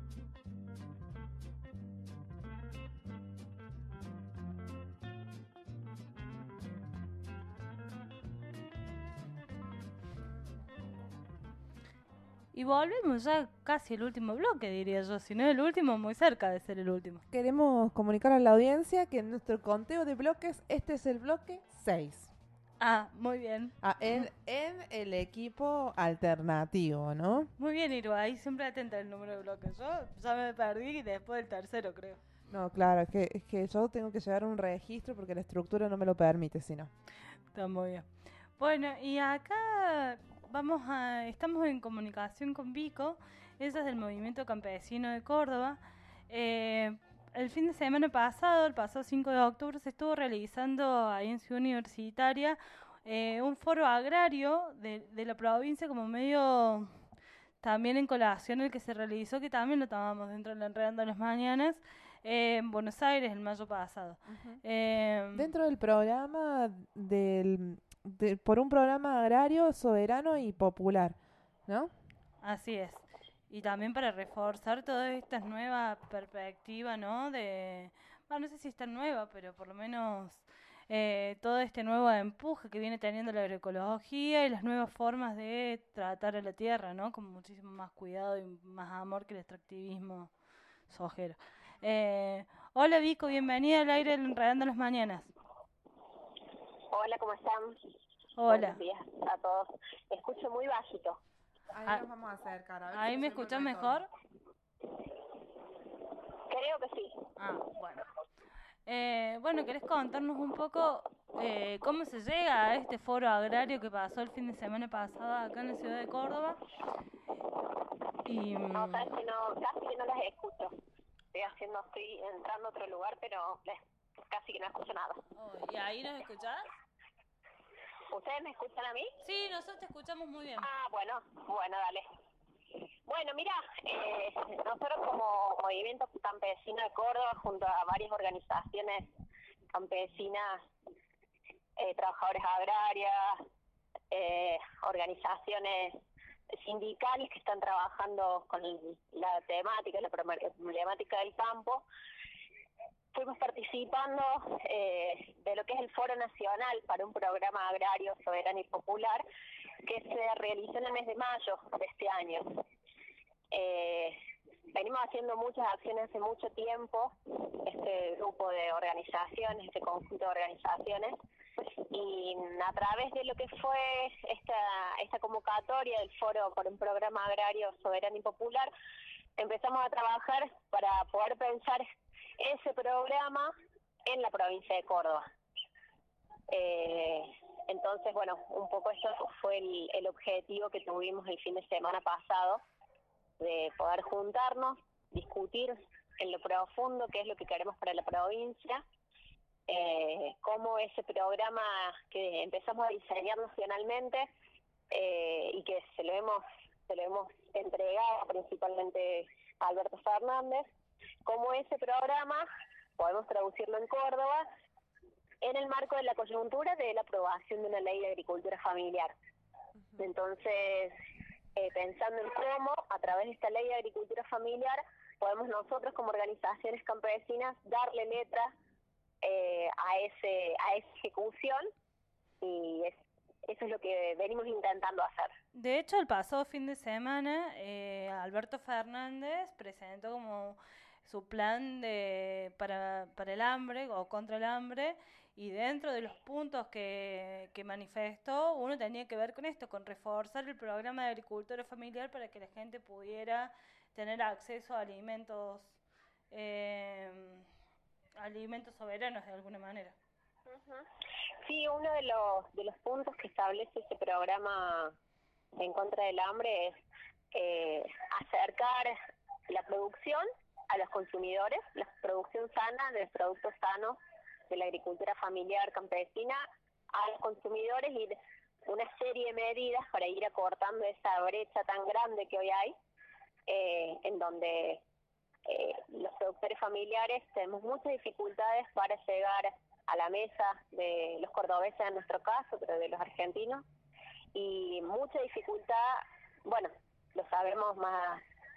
Y volvemos ya casi el último bloque, diría yo. Si no es el último, muy cerca de ser el último. Queremos comunicar a la audiencia que en nuestro conteo de bloques, este es el bloque seis. Ah, muy bien. Ah, en, en el equipo alternativo, ¿no? Muy bien, Irua. Ahí siempre atenta el número de bloques. Yo ya me perdí después del tercero, creo. No, claro, es que, es que yo tengo que llevar un registro porque la estructura no me lo permite, si no. Está muy bien. Bueno, y acá... Vamos a, estamos en comunicación con Vico, ella es del Movimiento Campesino de Córdoba. Eh, el fin de semana pasado, el pasado cinco de octubre, se estuvo realizando ahí en Ciudad Universitaria eh, un foro agrario de, de la provincia, como medio también en colación el que se realizó, que también lo tomamos dentro de la Enredando las Mañanas, eh, en Buenos Aires el mayo pasado. Uh-huh. eh, Dentro del programa del... De, por un programa agrario soberano y popular, ¿no? Así es. Y también para reforzar toda esta nueva perspectiva, ¿no? De, bueno, no sé si es tan nueva, pero por lo menos eh, todo este nuevo empuje que viene teniendo la agroecología y las nuevas formas de tratar a la tierra, ¿no? Con muchísimo más cuidado y más amor que el extractivismo sojero. Eh, hola Vico, bienvenida al aire del Enredando las Mañanas. Hola, ¿cómo están? Hola. Buenos días a todos. Escucho muy bajito. Ahí ah, nos vamos a acercar. A ver ¿Ahí si me escuchas mejor? Creo que sí. Ah, bueno. Eh, bueno, ¿querés contarnos un poco eh, cómo se llega a este foro agrario que pasó el fin de semana pasado acá en la ciudad de Córdoba? Y, no, sabes que no, casi que no las escucho. Estoy haciendo, estoy entrando a otro lugar, pero les, casi que no escucho nada. Oh, ¿y ahí nos escuchás? ¿Ustedes me escuchan a mí? Sí, nosotros te escuchamos muy bien. Ah, bueno, bueno, dale. Bueno, mira, eh, nosotros como Movimiento Campesino de Córdoba, junto a varias organizaciones campesinas, eh, trabajadores agrarias, eh, organizaciones sindicales que están trabajando con la temática, la problemática del campo, fuimos participando eh, de lo que es el Foro Nacional para un programa agrario soberano y popular que se realizó en el mes de mayo de este año. Eh, venimos haciendo muchas acciones hace mucho tiempo, este grupo de organizaciones, este conjunto de organizaciones, y a través de lo que fue esta, esta convocatoria del Foro por un programa agrario soberano y popular, empezamos a trabajar para poder pensar ese programa en la provincia de Córdoba. Eh, entonces, bueno, un poco eso fue el, el objetivo que tuvimos el fin de semana pasado, de poder juntarnos, discutir en lo profundo qué es lo que queremos para la provincia, eh, cómo ese programa que empezamos a diseñar nacionalmente eh, y que se lo hemos, se lo hemos entregado principalmente a Alberto Fernández, cómo ese programa podemos traducirlo en Córdoba en el marco de la coyuntura de la aprobación de una ley de agricultura familiar. Uh-huh. Entonces, eh, pensando en cómo, a través de esta ley de agricultura familiar, podemos nosotros como organizaciones campesinas darle letra eh, a ese a esa ejecución, y es, eso es lo que venimos intentando hacer. De hecho, el pasado fin de semana, eh, Alberto Fernández presentó como su plan de para, para el hambre o contra el hambre, y dentro de los puntos que, que manifestó, uno tenía que ver con esto, con reforzar el programa de agricultura familiar para que la gente pudiera tener acceso a alimentos eh, alimentos soberanos de alguna manera. Uh-huh. Sí, uno de los de los puntos que establece ese programa en contra del hambre es eh, acercar la producción a los consumidores, la producción sana de productos sanos de la agricultura familiar campesina a los consumidores, y una serie de medidas para ir acortando esa brecha tan grande que hoy hay, eh, en donde eh, los productores familiares tenemos muchas dificultades para llegar a la mesa de los cordobeses en nuestro caso, pero de los argentinos, y mucha dificultad, bueno, lo sabemos más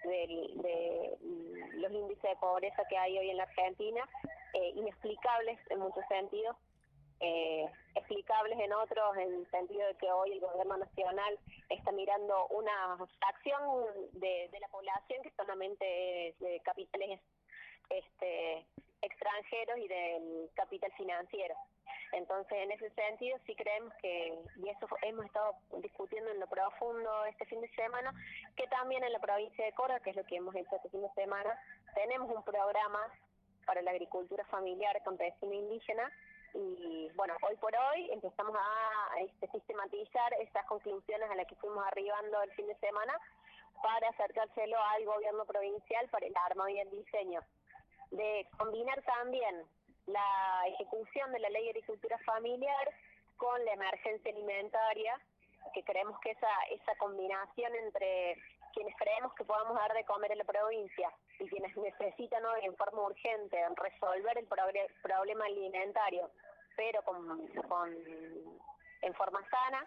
del- de los índices de pobreza que hay hoy en la Argentina, eh, inexplicables en muchos sentidos, eh, explicables en otros, en el sentido de que hoy el gobierno nacional está mirando una fracción de, de la población que solamente es de capitales este, extranjeros y del capital financiero. Entonces, en ese sentido, sí creemos que, y eso fue- hemos estado discutiendo en lo profundo este fin de semana, que también en la provincia de Córdoba, que es lo que hemos hecho este fin de semana, tenemos un programa para la agricultura familiar, campesina e indígena, y bueno, hoy por hoy empezamos a este, sistematizar esas conclusiones a las que fuimos arribando el fin de semana para acercárselo al gobierno provincial para el armado y el diseño, de combinar también la ejecución de la ley de agricultura familiar con la emergencia alimentaria, que creemos que esa esa combinación entre quienes creemos que podamos dar de comer en la provincia y quienes necesitan hoy en forma urgente resolver el progre- problema alimentario, pero con, con en forma sana,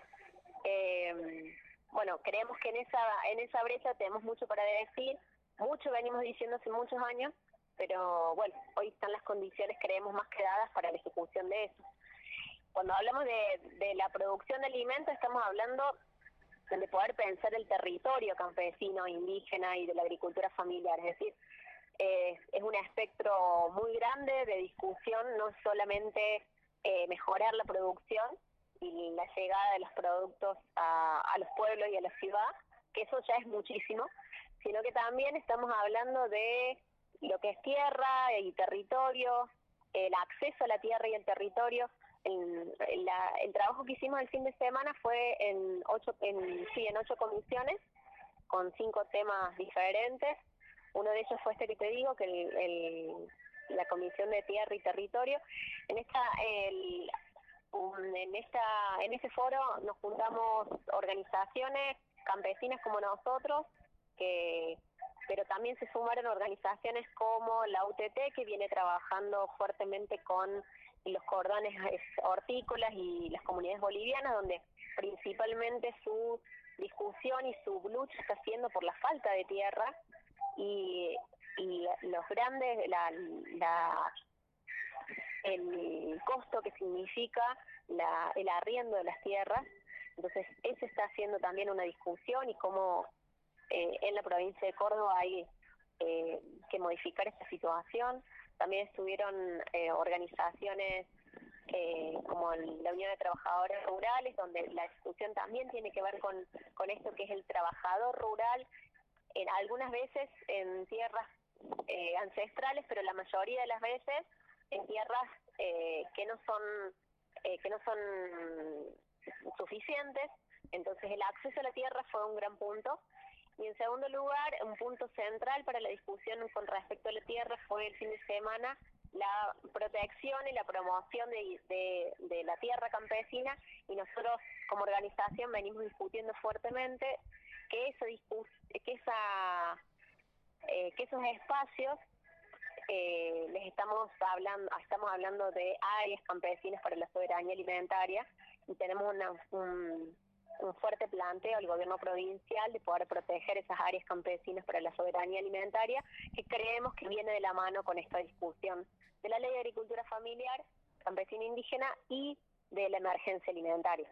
eh, bueno, creemos que en esa en esa brecha tenemos mucho para decir, mucho venimos diciendo hace muchos años, pero bueno, hoy están las condiciones, creemos, más que dadas para la ejecución de eso. Cuando hablamos de, de la producción de alimentos, estamos hablando de poder pensar el territorio campesino, indígena y de la agricultura familiar, es decir, eh, es un espectro muy grande de discusión, no solamente eh, mejorar la producción y la llegada de los productos a, a los pueblos y a la ciudad, que eso ya es muchísimo, sino que también estamos hablando de lo que es tierra y territorio, el acceso a la tierra y el territorio. El, la, el trabajo que hicimos el fin de semana fue en ocho, en, sí, en ocho comisiones, con cinco temas diferentes. Uno de ellos fue este que te digo, que el, el, la Comisión de Tierra y Territorio. En esta, el, un, en esta, en ese foro nos juntamos organizaciones campesinas como nosotros, que pero también se sumaron organizaciones como la U T T, que viene trabajando fuertemente con los cordones hortícolas y las comunidades bolivianas, donde principalmente su discusión y su lucha está haciendo por la falta de tierra y, y los grandes, la, la, el costo que significa la, el arriendo de las tierras. Entonces, eso está haciendo también una discusión y cómo eh, en la provincia de Córdoba hay eh, que modificar esta situación. También estuvieron eh, organizaciones eh, como el- la Unión de Trabajadores Rurales, donde la discusión también tiene que ver con, con esto que es el trabajador rural, en algunas veces en tierras eh, ancestrales, pero la mayoría de las veces en tierras eh, que no son eh, que no son suficientes. Entonces el acceso a la tierra fue un gran punto. Y en segundo lugar, un punto central para la discusión con respecto a la tierra fue el fin de semana la protección y la promoción de, de, de la tierra campesina, y nosotros como organización venimos discutiendo fuertemente que esa discus que esa eh, que esos espacios eh, les estamos hablando estamos hablando de áreas campesinas para la soberanía alimentaria, y tenemos una, un un fuerte planteo al gobierno provincial de poder proteger esas áreas campesinas para la soberanía alimentaria, que creemos que viene de la mano con esta discusión de la Ley de Agricultura Familiar, Campesina Indígena y de la emergencia alimentaria.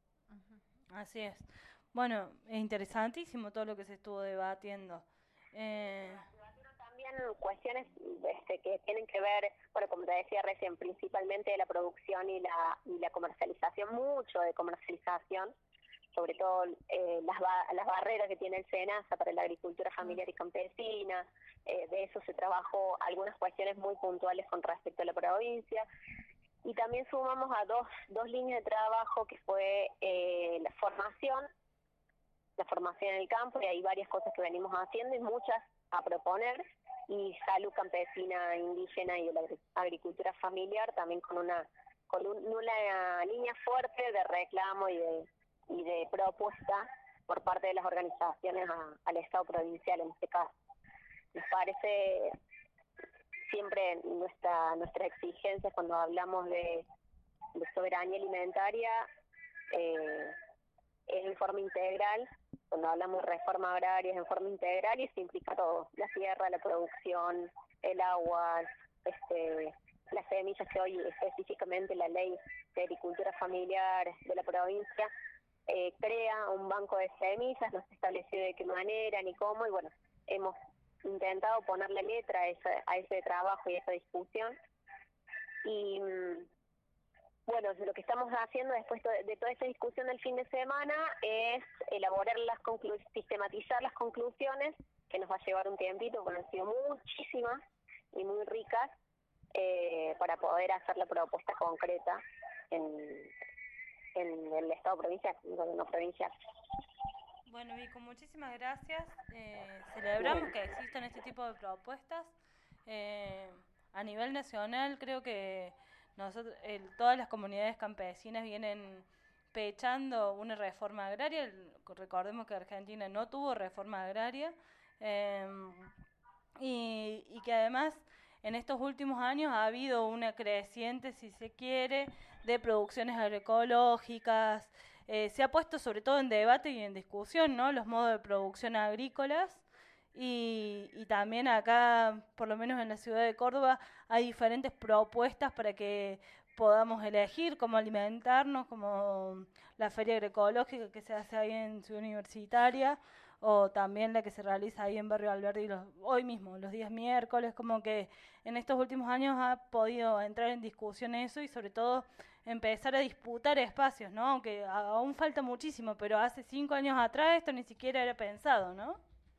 Así es. Bueno, es interesantísimo todo lo que se estuvo debatiendo. Eh, También cuestiones este, que tienen que ver, bueno, como te decía recién, principalmente de la producción y la, y la comercialización, mucho de comercialización, sobre todo eh, las, ba las barreras que tiene el SENASA para la agricultura familiar y campesina. Eh, de eso se trabajó algunas cuestiones muy puntuales con respecto a la provincia, y también sumamos a dos, dos líneas de trabajo, que fue eh, la formación, la formación en el campo, y hay varias cosas que venimos haciendo y muchas a proponer, y salud campesina, indígena y de la agricultura familiar, también con una, con un, una línea fuerte de reclamo y de y de propuesta por parte de las organizaciones a, al Estado provincial en este caso. Nos parece siempre nuestra nuestra exigencia cuando hablamos de, de soberanía alimentaria, eh, es en forma integral. Cuando hablamos de reforma agraria es en forma integral y se implica todo, la tierra, la producción, el agua, este, las semillas, que hoy específicamente la ley de agricultura familiar de la provincia eh, crea un banco de semillas, no se estableció de qué manera ni cómo, y bueno, hemos intentado ponerle letra a, esa, a ese trabajo y a esa discusión. Y bueno, lo que estamos haciendo después de toda esta discusión del fin de semana es elaborar las conclusiones, sistematizar las conclusiones, que nos va a llevar un tiempito, porque han sido muchísimas y muy ricas, eh, para poder hacer la propuesta concreta en, en el Estado provincial, en el gobierno provincial. Bueno, Vico, muchísimas gracias. Eh, celebramos que existan este tipo de propuestas. Eh, a nivel nacional, creo que nosotros, el, todas las comunidades campesinas vienen pechando una reforma agraria. El, recordemos que Argentina no tuvo reforma agraria, eh, y, y que además en estos últimos años ha habido una creciente, si se quiere, de producciones agroecológicas. Eh, se ha puesto sobre todo en debate y en discusión, ¿no?, los modos de producción agrícolas, y, y también acá, por lo menos en la ciudad de Córdoba, hay diferentes propuestas para que podamos elegir cómo alimentarnos, como la feria agroecológica que se hace ahí en Ciudad Universitaria, o también la que se realiza ahí en Barrio Alberdi los, hoy mismo, los días miércoles. Como que en estos últimos años ha podido entrar en discusión eso y sobre todo empezar a disputar espacios, ¿no? Aunque aún falta muchísimo, pero hace cinco años atrás esto ni siquiera era pensado, ¿no?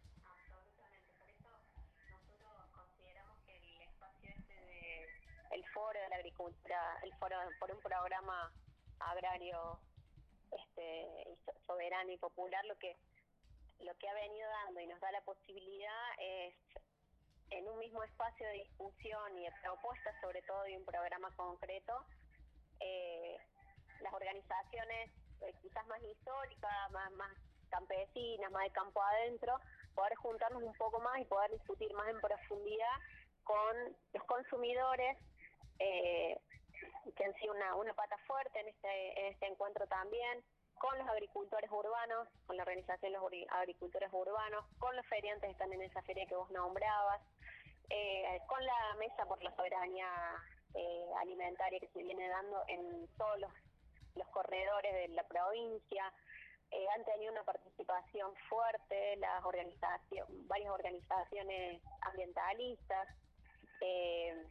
El foro de la agricultura, el foro por un programa agrario este, soberano y popular, lo que lo que ha venido dando y nos da la posibilidad es, en un mismo espacio de discusión y de propuestas, sobre todo de un programa concreto, eh, las organizaciones eh, quizás más históricas, más, más campesinas, más de campo adentro, poder juntarnos un poco más y poder discutir más en profundidad con los consumidores, eh, que han sido una, una pata fuerte en este, en este encuentro también, con los agricultores urbanos, con la organización de los agricultores urbanos, con los feriantes que están en esa feria que vos nombrabas, eh, con la Mesa por la Soberanía eh, Alimentaria que se viene dando en todos los, los corredores de la provincia. Eh, han tenido una participación fuerte las organizaciones, varias organizaciones ambientalistas. Eh,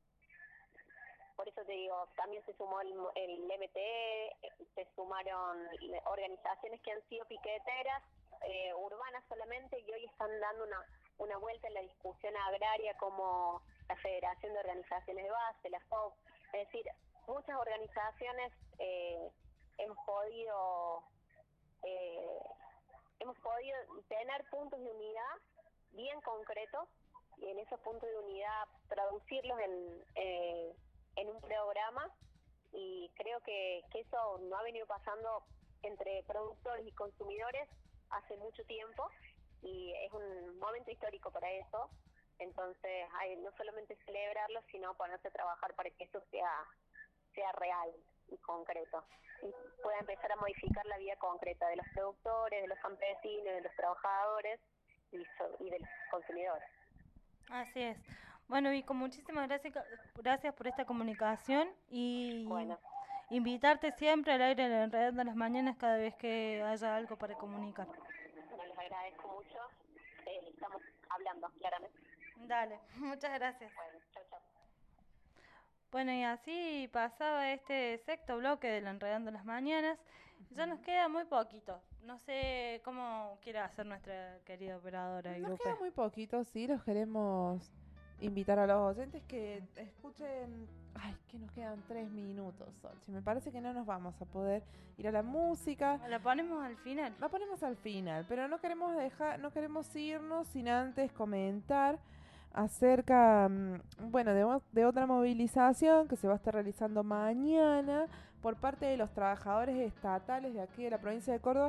Por eso te digo, también se sumó el, el M T E, se sumaron organizaciones que han sido piqueteras, eh, urbanas solamente, y hoy están dando una, una vuelta en la discusión agraria, como la Federación de Organizaciones de Base, la F O B. Es decir, muchas organizaciones eh, hemos podido eh, hemos podido tener puntos de unidad bien concretos, y en esos puntos de unidad traducirlos en... Eh, en un programa, y creo que, que eso no ha venido pasando entre productores y consumidores hace mucho tiempo, y es un momento histórico para eso. Entonces hay no solamente celebrarlo, sino ponerse a trabajar para que eso sea sea real y concreto, y pueda empezar a modificar la vida concreta de los productores, de los campesinos, de los trabajadores y, so, y de los consumidores. Así es. Bueno, Vico, muchísimas gracias gracias por esta comunicación, y bueno, invitarte siempre al aire del Enredando las Mañanas cada vez que haya algo para comunicar. Bueno, les agradezco mucho. Eh, estamos hablando, claramente. Dale, muchas gracias. Bueno, chao, chao. Bueno, y así pasaba este sexto bloque del Enredando las Mañanas. Uh-huh. Ya nos queda muy poquito. No sé cómo quiere hacer nuestra querida operadora. Nos Grupe. queda muy poquito, sí, los queremos invitar a los oyentes que escuchen. Ay, que nos quedan tres minutos, Solchi. Me parece que no nos vamos a poder ir a la música. La ponemos al final. La ponemos al final, pero no queremos dejar, no queremos irnos sin antes comentar acerca, bueno, de, de otra movilización que se va a estar realizando mañana por parte de los trabajadores estatales de aquí de la provincia de Córdoba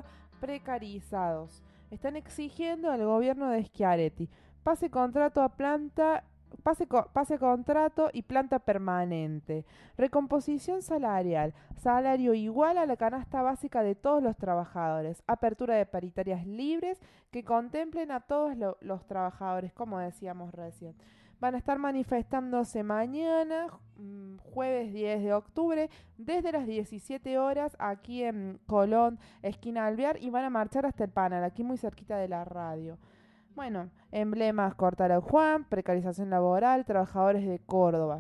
precarizados. Están exigiendo al gobierno de Schiaretti pase contrato a planta pase, co- pase contrato y planta permanente. Recomposición salarial. Salario igual a la canasta básica de todos los trabajadores. Apertura de paritarias libres que contemplen a todos lo- los trabajadores, como decíamos recién. Van a estar manifestándose mañana, mm, jueves diez de octubre, desde las diecisiete horas aquí en Colón, esquina Alvear, y van a marchar hasta el Panal, aquí muy cerquita de la radio. Bueno, emblemas Cortar Juan, precarización laboral, trabajadores de Córdoba.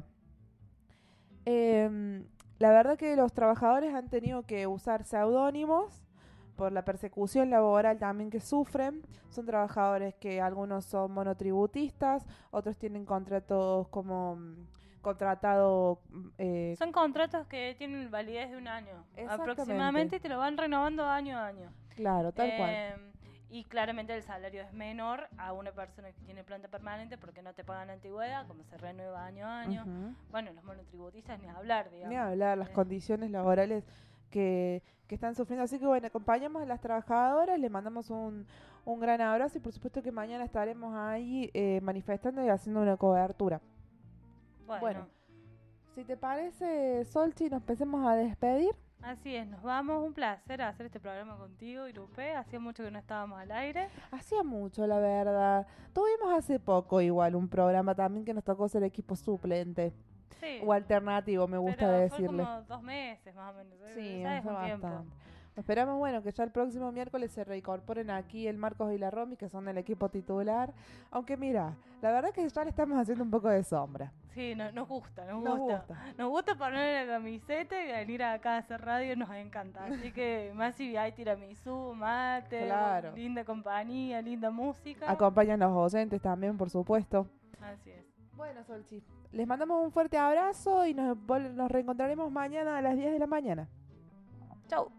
Eh, la verdad que los trabajadores han tenido que usar seudónimos por la persecución laboral también que sufren. Son trabajadores que algunos son monotributistas, otros tienen contratos como mm, contratado... Eh, Son contratos que tienen validez de un año Exactamente. aproximadamente y te lo van renovando año a año. Claro, tal cual. Eh, Y claramente el salario es menor a una persona que tiene planta permanente porque no te pagan antigüedad, como se renueva año a año. Ujú. Bueno, los monotributistas ni hablar, digamos. Ni hablar, las Eh, condiciones laborales que, que están sufriendo. Así que bueno, acompañamos a las trabajadoras, les mandamos un, un gran abrazo y por supuesto que mañana estaremos ahí eh, manifestando y haciendo una cobertura. Bueno, Bueno, si te parece, Solchi, nos empecemos a despedir. así es, nos vamos. Un placer hacer este programa contigo, Irupé. Hacía mucho que no estábamos al aire. Hacía mucho, la verdad. Tuvimos hace poco igual un programa también que nos tocó ser equipo suplente. Sí. O alternativo, me gusta Pero decirle. fue como dos meses más o menos. Sí, ya es hace un tiempo. bastante. Esperamos, bueno, que ya el próximo miércoles se reincorporen aquí el Marcos y la Romy, que son el equipo titular. Aunque mira, la verdad que ya le estamos haciendo un poco de sombra. Sí, no- nos gusta, nos, Nos gusta. gusta. Nos gusta poner la camiseta y venir acá a hacer radio, nos encanta. Así que más si hay tiramisú, mate, Claro. linda compañía, linda música. Acompañan los oyentes también, por supuesto. Así es. Bueno, Solchi, les mandamos un fuerte abrazo y nos, vol- nos reencontraremos mañana a las diez de la mañana. Chau.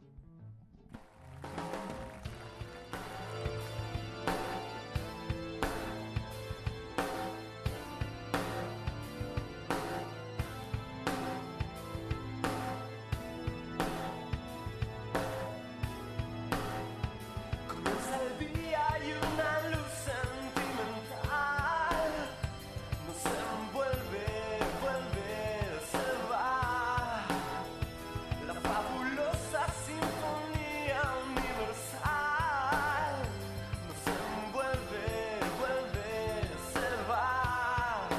Comienza el día y una luz sentimental nos envuelve, vuelve, se va. La fabulosa sinfonía universal nos envuelve, vuelve, se va.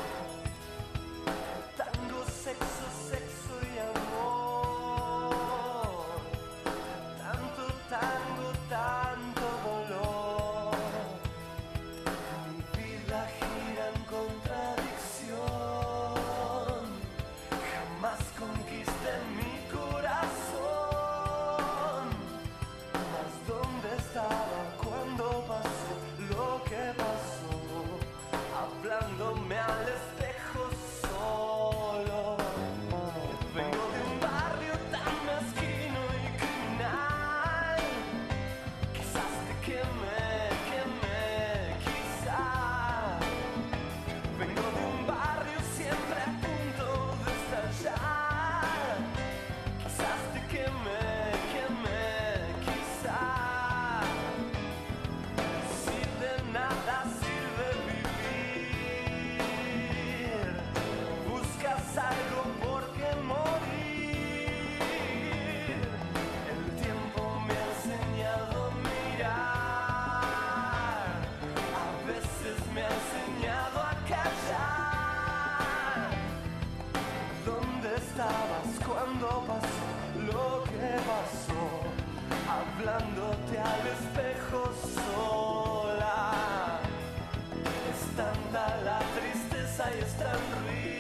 Tango, sexo, sexo y amor. Tanto tango, tanto dolor. Mi vida gira en contradicción. Jamás conquisté mi corazón. Mas ¿dónde estaba cuando pasó lo que pasó? Hablándome al espejo solo. Vengo de un barrio tan mezquino y criminal. Quizás te queme, queme, quizás. Vengo de un barrio siempre a punto de estallar. Quizás te queme, queme, quizás. Si de nada sirve vivir, buscas algo por qué morir. El tiempo me ha enseñado a mirar, a veces me ha enseñado a callar. ¿Dónde estabas cuando pasó lo que pasó? Hablándote al espejo sola. Es tanta la tristeza y es tan rico